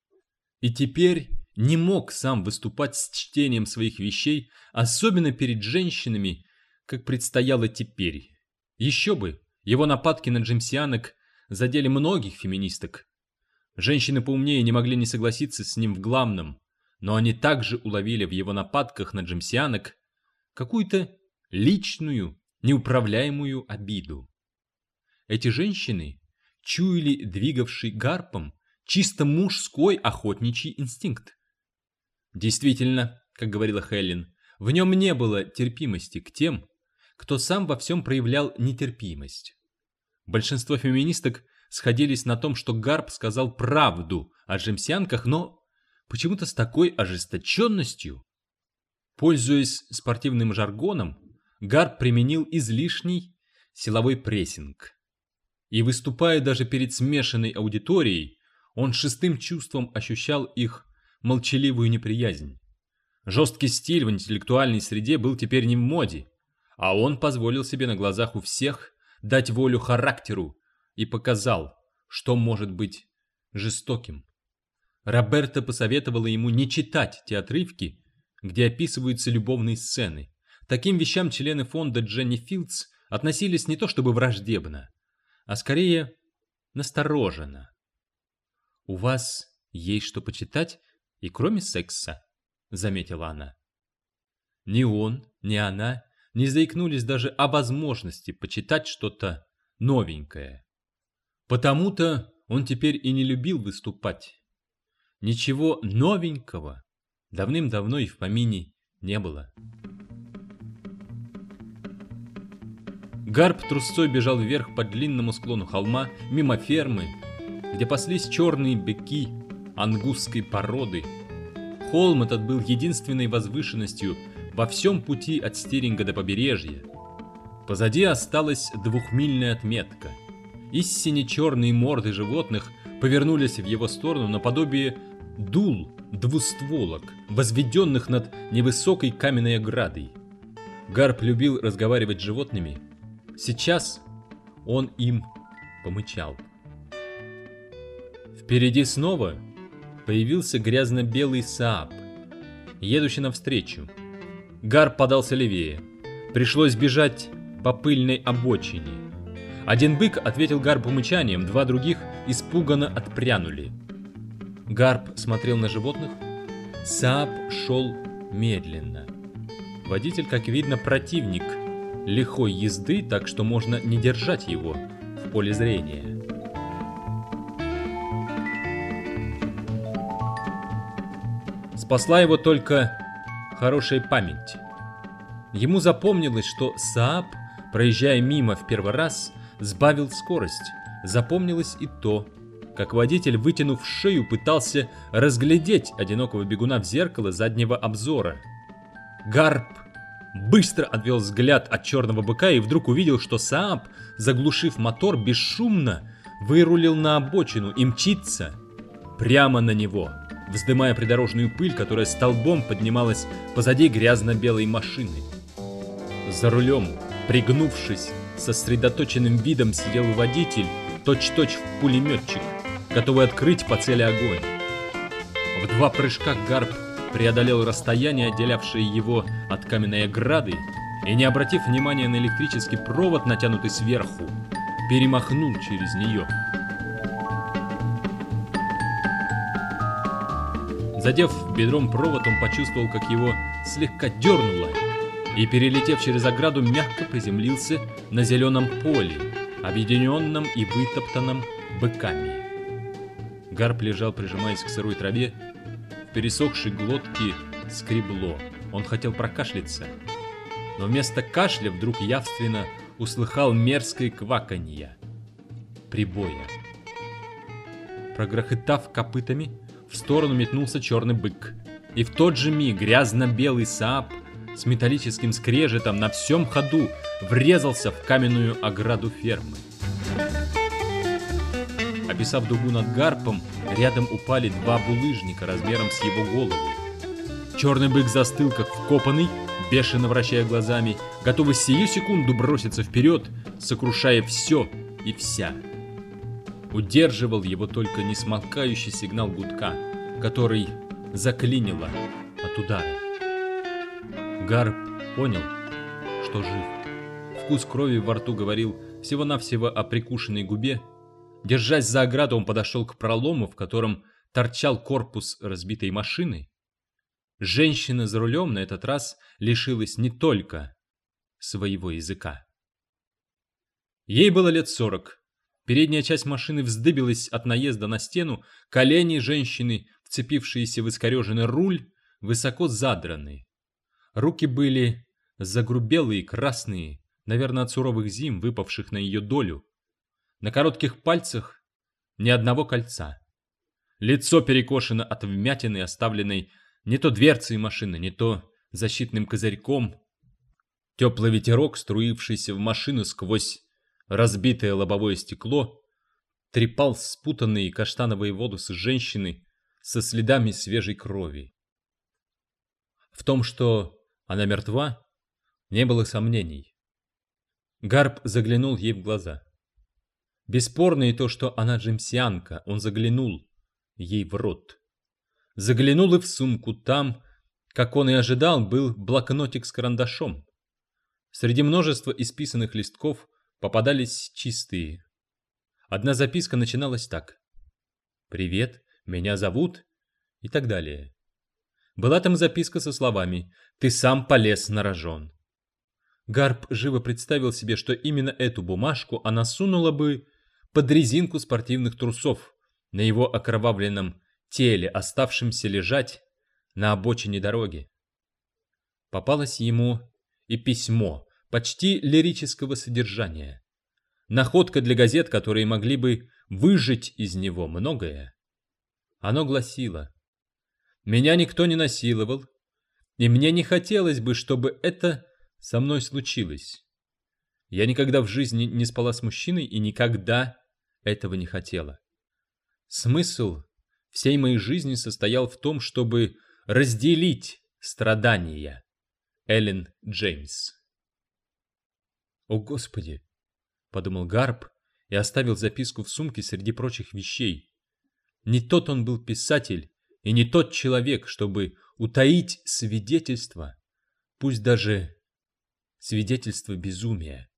И теперь не мог сам выступать с чтением своих вещей, особенно перед женщинами, как предстояло теперь. Еще бы, его нападки на джемсианок задели многих феминисток. Женщины поумнее не могли не согласиться с ним в главном, но они также уловили в его нападках на джемсианок какую-то личную, неуправляемую обиду. Эти женщины чуяли двигавший Гарпом чисто мужской охотничий инстинкт. Действительно, как говорила Хелен, в нем не было терпимости к тем, кто сам во всем проявлял нетерпимость. Большинство феминисток сходились на том, что Гарп сказал правду о джемсианках, но почему-то с такой ожесточенностью. Пользуясь спортивным жаргоном, Гарп применил излишний силовой прессинг. И выступая даже перед смешанной аудиторией, он шестым чувством ощущал их молчаливую неприязнь. Жесткий стиль в интеллектуальной среде был теперь не в моде, а он позволил себе на глазах у всех дать волю характеру и показал, что может быть жестоким. Роберта посоветовала ему не читать те отрывки, где описываются любовные сцены. Таким вещам члены фонда Дженни Филдс относились не то чтобы враждебно, а скорее настороженно. «У вас есть что почитать и кроме секса», — заметила она. Ни он, ни она не заикнулись даже о возможности почитать что-то новенькое. Потому-то он теперь и не любил выступать. Ничего новенького давным-давно и в помине не было. Гарп трусцой бежал вверх по длинному склону холма, мимо фермы, где паслись черные быки ангусской породы. Холм этот был единственной возвышенностью во всем пути от Стиринга до побережья. Позади осталась двухмильная отметка. Истинно черные морды животных повернулись в его сторону наподобие дул двустволок, возведенных над невысокой каменной оградой. Гарп любил разговаривать с животными. Сейчас он им помычал. Впереди снова появился грязно-белый Saab, едущий навстречу. Гарп подался левее. Пришлось бежать по пыльной обочине. Один бык ответил Гарпу мычанием, два других испуганно отпрянули. Гарп смотрел на животных. Сааб шел медленно. Водитель, как видно, противник лихой езды, так что можно не держать его в поле зрения. Спасла его только хорошая память. Ему запомнилось, что Сааб, проезжая мимо в первый раз, сбавил скорость. Запомнилось и то, как водитель, вытянув шею, пытался разглядеть одинокого бегуна в зеркало заднего обзора. Гарп быстро отвел взгляд от черного быка и вдруг увидел, что Сааб, заглушив мотор, бесшумно вырулил на обочину и мчится прямо на него, вздымая придорожную пыль, которая столбом поднималась позади грязно-белой машины. За рулем, пригнувшись, сосредоточенным видом сидел водитель, точь-точь в пулеметчик, готовый открыть по цели огонь. В 2 прыжка Гарп преодолел расстояние, отделявшее его от каменной ограды, и, не обратив внимания на электрический провод, натянутый сверху, перемахнул через нее. Задев бедром провод, он почувствовал, как его слегка дернуло, и, перелетев через ограду, мягко приземлился на зеленом поле, объединенном и вытоптанном быками. Гарп лежал, прижимаясь к сырой траве. В пересохшей глотке скребло. Он хотел прокашляться, но вместо кашля вдруг явственно услыхал мерзкое кваканье прибоя. Прогрохотав копытами, в сторону метнулся черный бык, и в тот же миг грязно-белый Сааб с металлическим скрежетом на всем ходу врезался в каменную ограду фермы. Описав дугу над Гарпом, рядом упали 2 булыжника размером с его голову. Черный бык застыл, как вкопанный, бешено вращая глазами, готовый сию секунду броситься вперед, сокрушая все и вся. Удерживал его только несмолкающий сигнал гудка, который заклинило от удара. Гарп понял, что жив. Вкус крови во рту говорил всего-навсего о прикушенной губе. Держась за ограду, он подошел к пролому, в котором торчал корпус разбитой машины. Женщина за рулем на этот раз лишилась не только своего языка. Ей было лет 40. Передняя часть машины вздыбилась от наезда на стену, колени женщины, вцепившиеся в искореженный руль, высоко задраны. Руки были загрубелые, красные, наверное, от суровых зим, выпавших на ее долю. На коротких пальцах ни одного кольца. Лицо перекошено от вмятины, оставленной не то дверцей машины, не то защитным козырьком. Теплый ветерок, струившийся в машину сквозь разбитое лобовое стекло, трепал спутанные каштановые волосы женщины со следами свежей крови. В том, что она мертва, не было сомнений. Гарп заглянул ей в глаза. Бесспорно и то, что она джемсианка, он заглянул ей в рот. Заглянул и в сумку. Там, как он и ожидал, был блокнотик с карандашом. Среди множества исписанных листков попадались чистые. Одна записка начиналась так: «Привет, меня зовут» и так далее. Была там записка со словами «Ты сам полез на рожон». Гарп живо представил себе, что именно эту бумажку она сунула бы под резинку спортивных трусов на его окровавленном теле, оставшемся лежать на обочине дороги. Попалось ему и письмо, почти лирического содержания. Находка для газет, которые могли бы выжать из него многое. Оно гласило: «Меня никто не насиловал, и мне не хотелось бы, чтобы это со мной случилось. Я никогда в жизни не спала с мужчиной и никогда этого не хотела. Смысл всей моей жизни состоял в том, чтобы разделить страдания. Эллен Джеймс». «О, Господи!» — подумал Гарп и оставил записку в сумке среди прочих вещей. Не тот он был писатель и не тот человек, чтобы утаить свидетельство, пусть даже свидетельство безумия.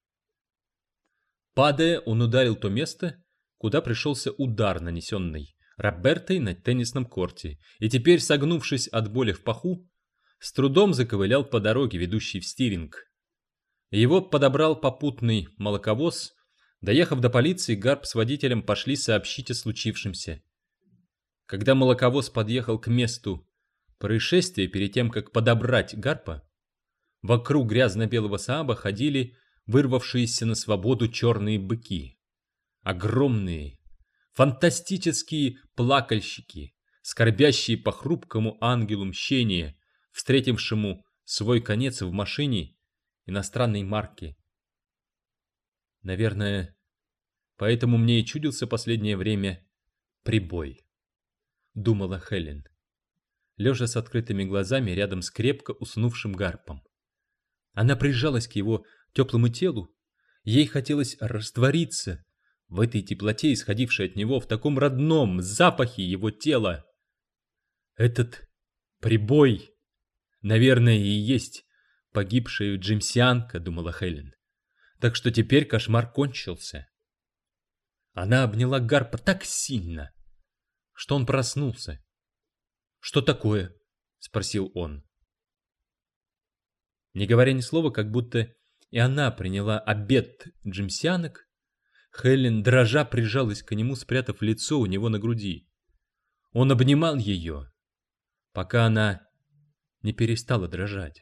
Падая, он ударил то место, куда пришелся удар, нанесенный Робертой на теннисном корте, и теперь, согнувшись от боли в паху, с трудом заковылял по дороге, ведущей в Стиринг. Его подобрал попутный молоковоз. Доехав до полиции, Гарп с водителем пошли сообщить о случившемся. Когда молоковоз подъехал к месту происшествия, перед тем, как подобрать Гарпа, вокруг грязно-белого Сааба ходили вырвавшиеся на свободу черные быки. Огромные, фантастические плакальщики, скорбящие по хрупкому ангелу мщения, встретившему свой конец в машине иностранной марки. Наверное, поэтому мне и чудился последнее время прибой, думала Хелен, лежа с открытыми глазами рядом с крепко уснувшим Гарпом. Она прижалась к его теплому телу, ей хотелось раствориться в этой теплоте, исходившей от него, в таком родном запахе его тела. Этот прибой, наверное, и есть погибшая джимсианка, думала Хелен. Так что теперь кошмар кончился. Она обняла Гарпа так сильно, что он проснулся. «Что такое?» — спросил он. Не говоря ни слова, как будто и она приняла обет джимсианок, Хелен дрожа прижалась к нему, спрятав лицо у него на груди. Он обнимал ее, пока она не перестала дрожать.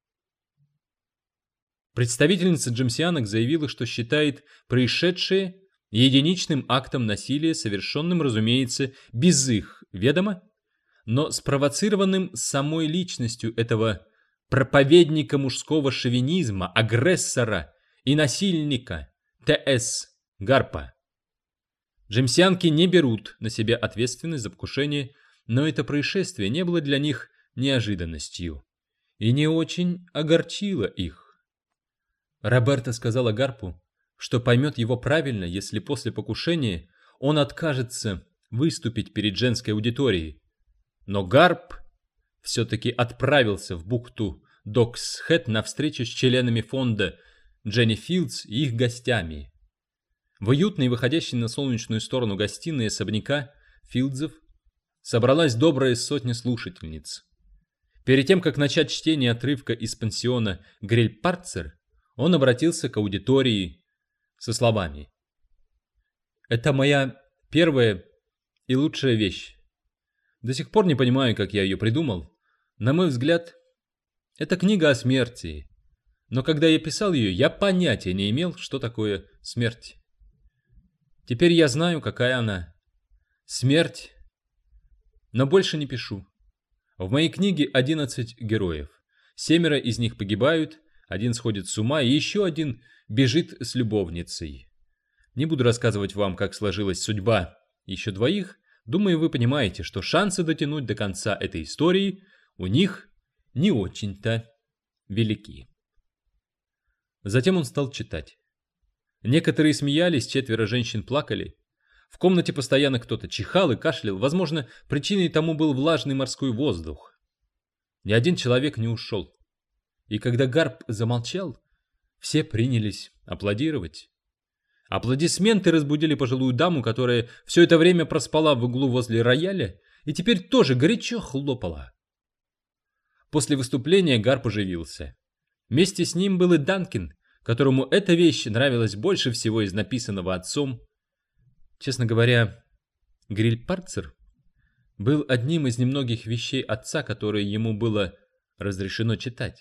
Представительница джимсианок заявила, что считает происшедшее единичным актом насилия, совершенным, разумеется, без их ведома, но спровоцированным самой личностью этого проповедника мужского шовинизма, агрессора и насильника Т.С. Гарпа. Джимсианки не берут на себя ответственность за покушение, но это происшествие не было для них неожиданностью и не очень огорчило их. Роберта сказала Гарпу, что поймет его правильно, если после покушения он откажется выступить перед женской аудиторией. Но Гарп все-таки отправился в бухту Докс-Хэт на встречу с членами фонда Дженни Филдс и их гостями. В уютной, выходящей на солнечную сторону гостиной особняка Филдзов собралась добрая сотня слушательниц. Перед тем, как начать чтение отрывка из пансиона Гриль-Парцер, он обратился к аудитории со словами: «Это моя первая и лучшая вещь. До сих пор не понимаю, как я ее придумал. На мой взгляд, это книга о смерти. Но когда я писал ее, я понятия не имел, что такое смерть. Теперь я знаю, какая она. Смерть. Но больше не пишу. В моей книге 11 героев. 7 из них погибают, 1 сходит с ума, и еще 1 бежит с любовницей. Не буду рассказывать вам, как сложилась судьба еще 2. Думаю, вы понимаете, что шансы дотянуть до конца этой истории у них не очень-то велики». Затем он стал читать. Некоторые смеялись, 4 женщин плакали. В комнате постоянно кто-то чихал и кашлял. Возможно, причиной тому был влажный морской воздух. Ни один человек не ушел. И когда Гарп замолчал, все принялись аплодировать. Аплодисменты разбудили пожилую даму, которая все это время проспала в углу возле рояля и теперь тоже горячо хлопала. После выступления Гарп оживился. Вместе с ним был и Данкин, которому эта вещь нравилась больше всего из написанного отцом. Честно говоря, Гриль-Парцер был одним из немногих вещей отца, которые ему было разрешено читать.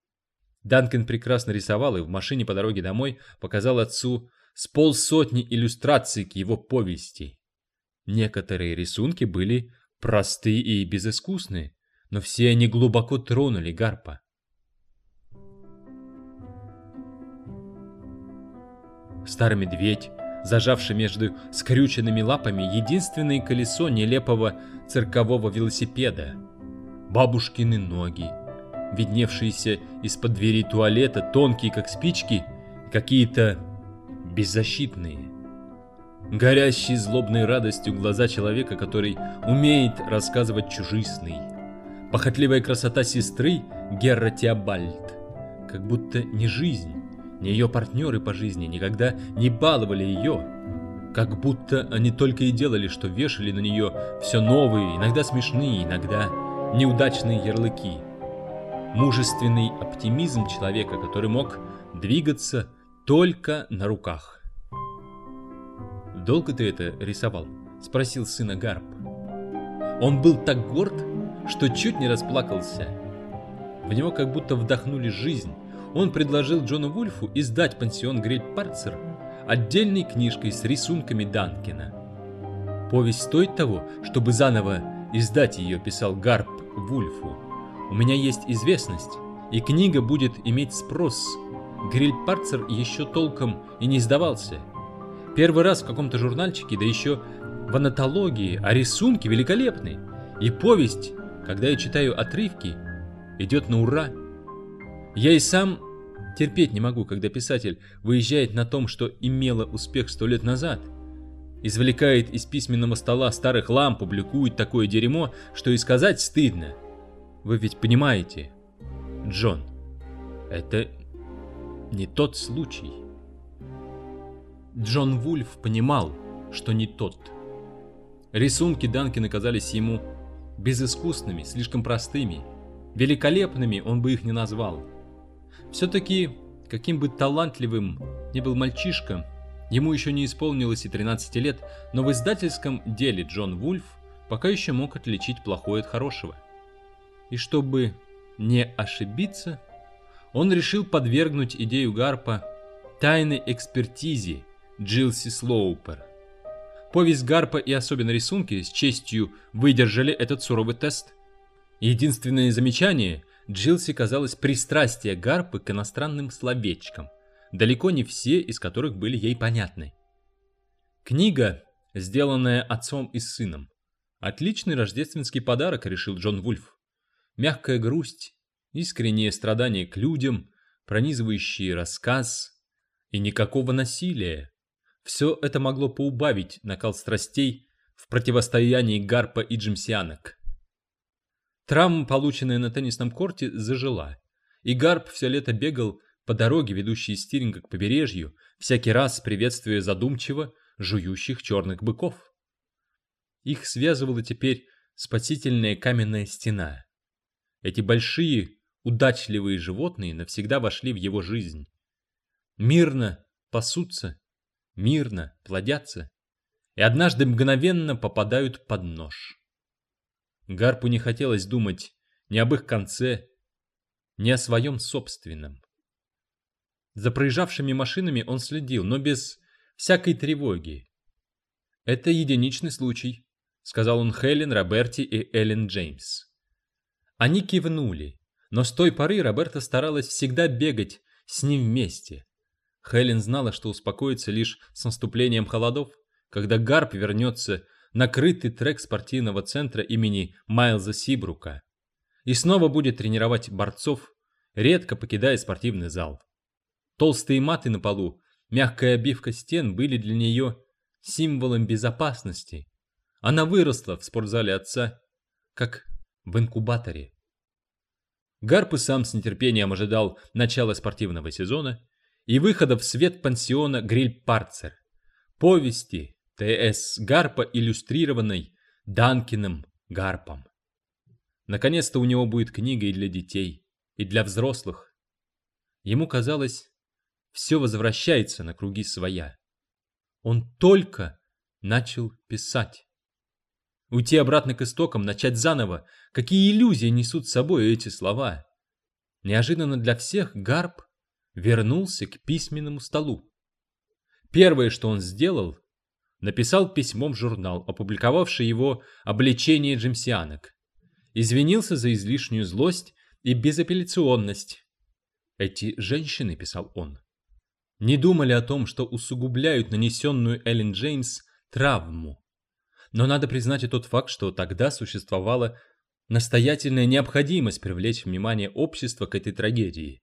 Данкин прекрасно рисовал и в машине по дороге домой показал отцу с 50 иллюстраций к его повести. Некоторые рисунки были просты и безыскусны, но все они глубоко тронули Гарпа. Старый медведь, зажавший между скрюченными лапами единственное колесо нелепого циркового велосипеда, бабушкины ноги, видневшиеся из-под двери туалета, тонкие как спички, какие-то беззащитные, горящие злобной радостью глаза человека, который умеет рассказывать чужие сны, похотливая красота сестры Герра Теобальд, как будто ни жизнь, ни ее партнеры по жизни никогда не баловали ее, Как будто они только и делали, что вешали на нее все новые, иногда смешные, иногда неудачные ярлыки. Мужественный оптимизм человека, который мог двигаться только на руках. «Долго ты это рисовал?» — спросил сына Гарп. Он был так горд, что чуть не расплакался. В него как будто вдохнули жизнь. Он предложил Джону Вульфу издать пансион Гриль-Парцер отдельной книжкой с рисунками Данкина. «Повесть стоит того, чтобы заново издать ее», — писал Гарп Вульфу. «У меня есть известность, и книга будет иметь спрос. Гриль-Парцер еще толком и не издавался. Первый раз в каком-то журнальчике, да еще в анатологии, а рисунки великолепны. И повесть, когда я читаю отрывки, идет на ура. Я и сам терпеть не могу, когда писатель выезжает на том, что имело успех 100 лет назад. Извлекает из письменного стола старых ламп, публикует такое дерьмо, что и сказать стыдно. Вы ведь понимаете, Джон, это не тот случай». Джон Вульф понимал, что не тот. Рисунки Данкина казались ему безыскусными, слишком простыми. Великолепными он бы их не назвал. Все-таки, каким бы талантливым ни был мальчишка, ему еще не исполнилось и 13 лет, но в издательском деле Джон Вульф пока еще мог отличить плохое от хорошего. И чтобы не ошибиться, он решил подвергнуть идею Гарпа тайной экспертизе Джилси Слоупер. Повесть Гарпа и особенно рисунки с честью выдержали этот суровый тест. Единственное замечание — Джилси казалось пристрастие Гарпа к иностранным словечкам, далеко не все из которых были ей понятны. Книга, сделанная отцом и сыном, отличный рождественский подарок, решил Джон Вульф. Мягкая грусть, искреннее страдание к людям, пронизывающий рассказ и никакого насилия. Все это могло поубавить накал страстей в противостоянии Гарпа и джимсианок. Травма, полученная на теннисном корте, зажила, и Гарп все лето бегал по дороге, ведущей из Стиринга к побережью, всякий раз приветствуя задумчиво жующих черных быков. Их связывала теперь спасительная каменная стена. Эти большие, удачливые животные навсегда вошли в его жизнь. Мирно пасутся, мирно плодятся, и однажды мгновенно попадают под нож. Гарпу не хотелось думать ни об их конце, ни о своем собственном. За проезжавшими машинами он следил, но без всякой тревоги. «Это единичный случай», — сказал он Хелен, Роберти и Эллен Джеймс. Они кивнули, но с той поры Роберта старалась всегда бегать с ним вместе. Хелен знала, что успокоится лишь с наступлением холодов, когда Гарп вернется на крытый трек спортивного центра имени Майлза Сибрука и снова будет тренировать борцов, редко покидая спортивный зал. Толстые маты на полу, мягкая обивка стен были для нее символом безопасности. Она выросла в спортзале отца, как в инкубаторе. Гарп и сам с нетерпением ожидал начала спортивного сезона и выхода в свет пансиона Гриль-Парцер, повести Т.С. Гарпа, иллюстрированной Данкиным Гарпом. Наконец-то у него будет книга и для детей, и для взрослых. Ему казалось, все возвращается на круги своя. Он только начал писать. Уйти обратно к истокам, начать заново. Какие иллюзии несут с собой эти слова? Неожиданно для всех Гарп вернулся к письменному столу. Первое, что он сделал, написал письмо в журнал, опубликовавший его обличение джимсианок. Извинился за излишнюю злость и безапелляционность. «Эти женщины», — писал он, — «не думали о том, что усугубляют нанесенную Эллен Джеймс травму. Но надо признать и тот факт, что тогда существовала настоятельная необходимость привлечь внимание общества к этой трагедии.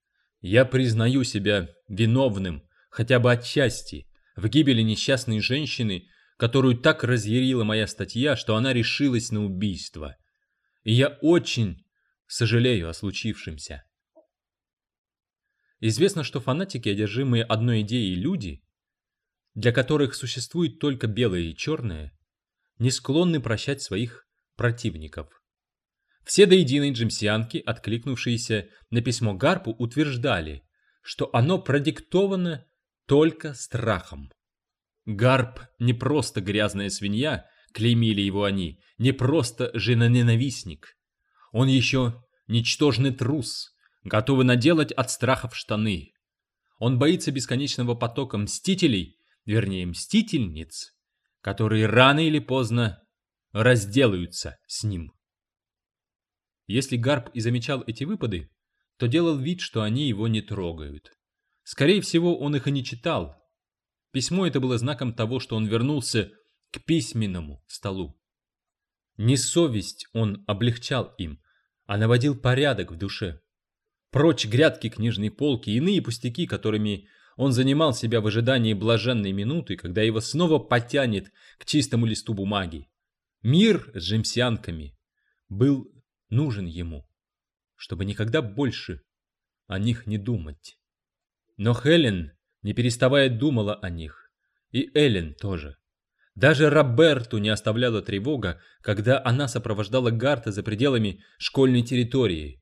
Я признаю себя виновным, хотя бы отчасти, в гибели несчастной женщины, которую так разъярила моя статья, что она решилась на убийство. И я очень сожалею о случившемся». Известно, что фанатики, одержимые одной идеей люди, для которых существует только белое и черное, не склонны прощать своих противников. Все до единой джемсианки, откликнувшиеся на письмо Гарпу, утверждали, что оно продиктовано только страхом. Гарп не просто грязная свинья, клеймили его они, не просто женоненавистник. Он еще ничтожный трус, готовый наделать от страхов штаны. Он боится бесконечного потока мстителей, вернее мстительниц, которые рано или поздно разделаются с ним. Если Гарп и замечал эти выпады, то делал вид, что они его не трогают. Скорее всего, он их и не читал. Письмо это было знаком того, что он вернулся к письменному столу. Не совесть он облегчал им, а наводил порядок в душе. Прочь грядки книжной полки и иные пустяки, которыми он занимал себя в ожидании блаженной минуты, когда его снова потянет к чистому листу бумаги. Мир с джемсианками был нужен ему, чтобы никогда больше о них не думать. Но Хелен, не переставая, думала о них. И Эллен тоже. Даже Роберту не оставляла тревога, когда она сопровождала Гарта за пределами школьной территории.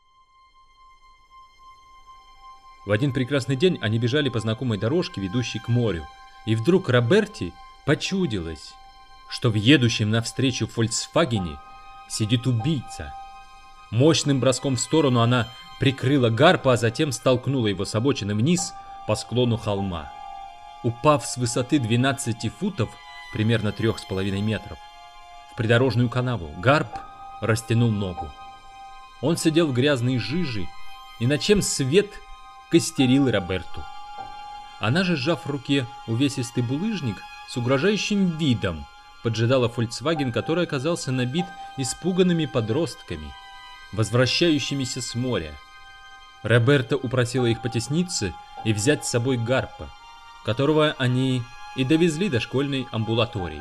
В один прекрасный день они бежали по знакомой дорожке, ведущей к морю, и вдруг Роберте почудилось, что в едущем навстречу Фольксвагене сидит убийца. Мощным броском в сторону она прикрыла Гарпа, а затем столкнула его с обочины вниз по склону холма. Упав с высоты 12 футов, примерно 3,5 метров, в придорожную канаву, Гарп растянул ногу. Он сидел в грязной жиже, и на чем свет костерил Роберту. Она же, сжав в руке увесистый булыжник, с угрожающим видом поджидала Фольксваген, который оказался набит испуганными подростками, возвращающимися с моря. Роберта упросила их потесниться и взять с собой Гарпа, которого они и довезли до школьной амбулатории.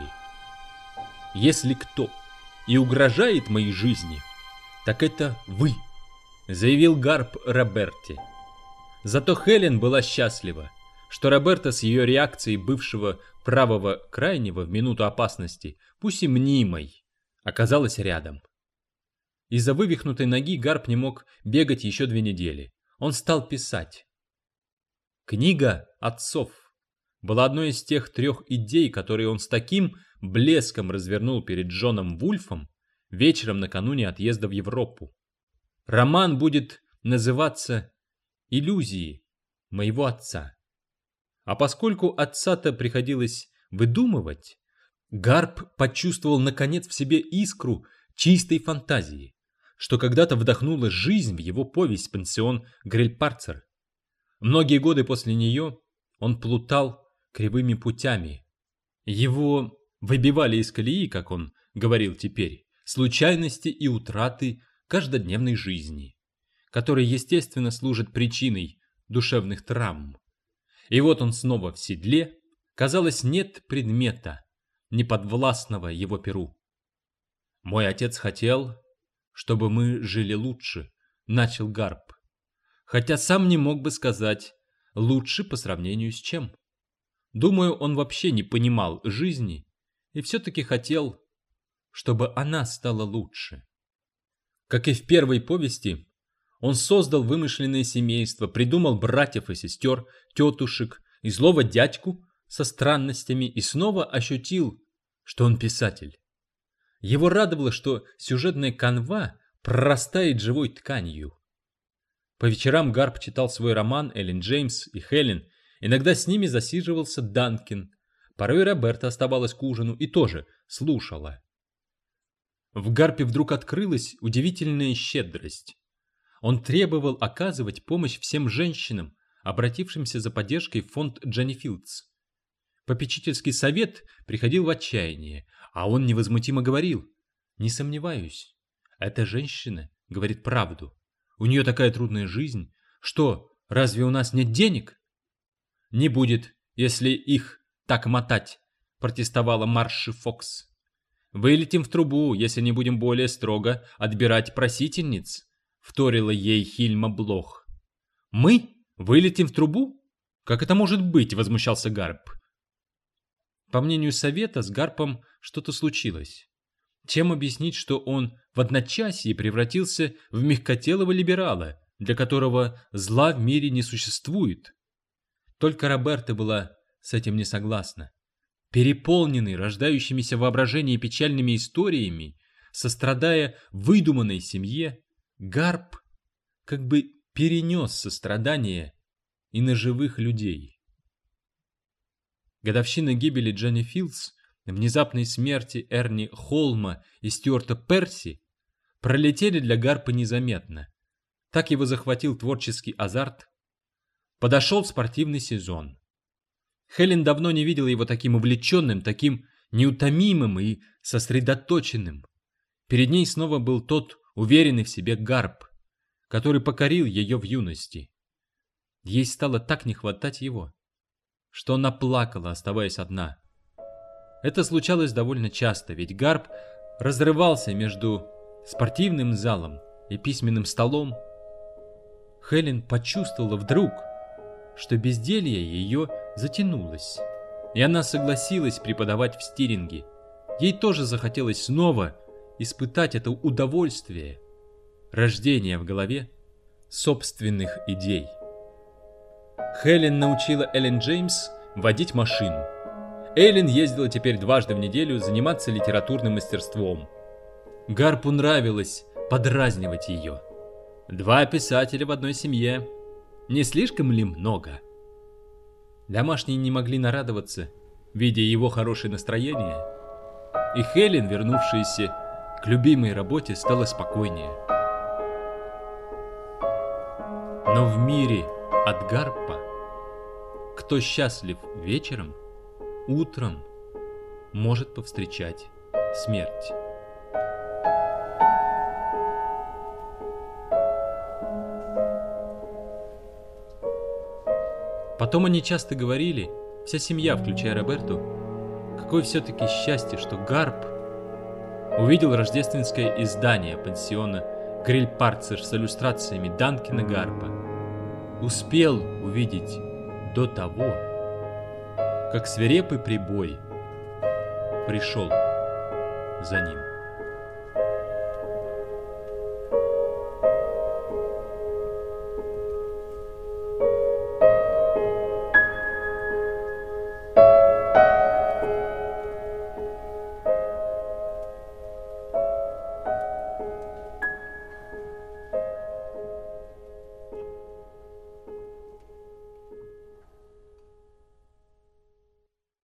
«Если кто и угрожает моей жизни, так это вы», — заявил Гарп Роберте. Зато Хелен была счастлива, что Роберта с ее реакцией бывшего правого крайнего в минуту опасности, пусть и мнимой, оказалась рядом. Из-за вывихнутой ноги Гарп не мог бегать еще 2 недели. Он стал писать. Книга отцов была одной из тех 3 идей, которые он с таким блеском развернул перед Джоном Вульфом вечером накануне отъезда в Европу. Роман будет называться «Иллюзии моего отца». А поскольку отца-то приходилось выдумывать, Гарп почувствовал наконец в себе искру чистой фантазии, что когда-то вдохнула жизнь в его повесть «Пансион Грильпарцер». Многие годы после нее он плутал кривыми путями. Его выбивали из колеи, как он говорил теперь, случайности и утраты каждодневной жизни, которые, естественно, служат причиной душевных травм. И вот он снова в седле, казалось, нет предмета, неподвластного его перу. «Мой отец хотел, чтобы мы жили лучше», — начал Гарп, хотя сам не мог бы сказать, лучше по сравнению с чем. Думаю, он вообще не понимал жизни и все-таки хотел, чтобы она стала лучше. Как и в первой повести, он создал вымышленное семейство, придумал братьев и сестер, тетушек и злого дядьку со странностями и снова ощутил, что он писатель. Его радовало, что сюжетная канва прорастает живой тканью. По вечерам Гарп читал свой роман Эллен Джеймс и Хелен, иногда с ними засиживался Данкин, порой Роберта оставалась к ужину и тоже слушала. В Гарпе вдруг открылась удивительная щедрость. Он требовал оказывать помощь всем женщинам, обратившимся за поддержкой в фонд Дженни Филдс. Попечительский совет приходил в отчаяние, а он невозмутимо говорил: «Не сомневаюсь, эта женщина говорит правду. У нее такая трудная жизнь. Что, разве у нас нет денег?» «Не будет, если их так мотать», — протестовала Марши Фокс. «Вылетим в трубу, если не будем более строго отбирать просительниц», — вторила ей Хильма Блох. «Мы? Вылетим в трубу? Как это может быть?» — возмущался Гарп. По мнению совета, с Гарпом что-то случилось. Чем объяснить, что он в одночасье превратился в мягкотелого либерала, для которого зла в мире не существует? Только Роберта была с этим не согласна. Переполненный рождающимися воображением печальными историями, сострадая выдуманной семье, Гарп как бы перенес сострадание и на живых людей. Годовщина гибели Дженни Филдс, внезапной смерти Эрни Холма и Стюарта Перси пролетели для Гарпа незаметно. Так его захватил творческий азарт. Подошел спортивный сезон. Хелен давно не видела его таким увлеченным, таким неутомимым и сосредоточенным. Перед ней снова был тот уверенный в себе Гарп, который покорил ее в юности. Ей стало так не хватать его, что она плакала, оставаясь одна. Это случалось довольно часто, ведь Гарп разрывался между спортивным залом и письменным столом. Хелен почувствовала вдруг, что безделье ее затянулось, и она согласилась преподавать в Стиринге. Ей тоже захотелось снова испытать это удовольствие, рождение в голове собственных идей. Хелен научила Эллен Джеймс водить машину. Эллен ездила теперь дважды в неделю заниматься литературным мастерством. Гарпу нравилось подразнивать ее. 2 писателя в одной семье. Не слишком ли много? Домашние не могли нарадоваться, видя его хорошее настроение. И Хелен, вернувшаяся к любимой работе, стала спокойнее. Но в мире от Гарпа, кто счастлив вечером, утром может повстречать смерть. Потом они часто говорили, вся семья, включая Роберту, какое все-таки счастье, что Гарп увидел рождественское издание пансиона Грильпарцер с иллюстрациями Данкина Гарпа. Успел увидеть до того, как свирепый прибой пришел за ним.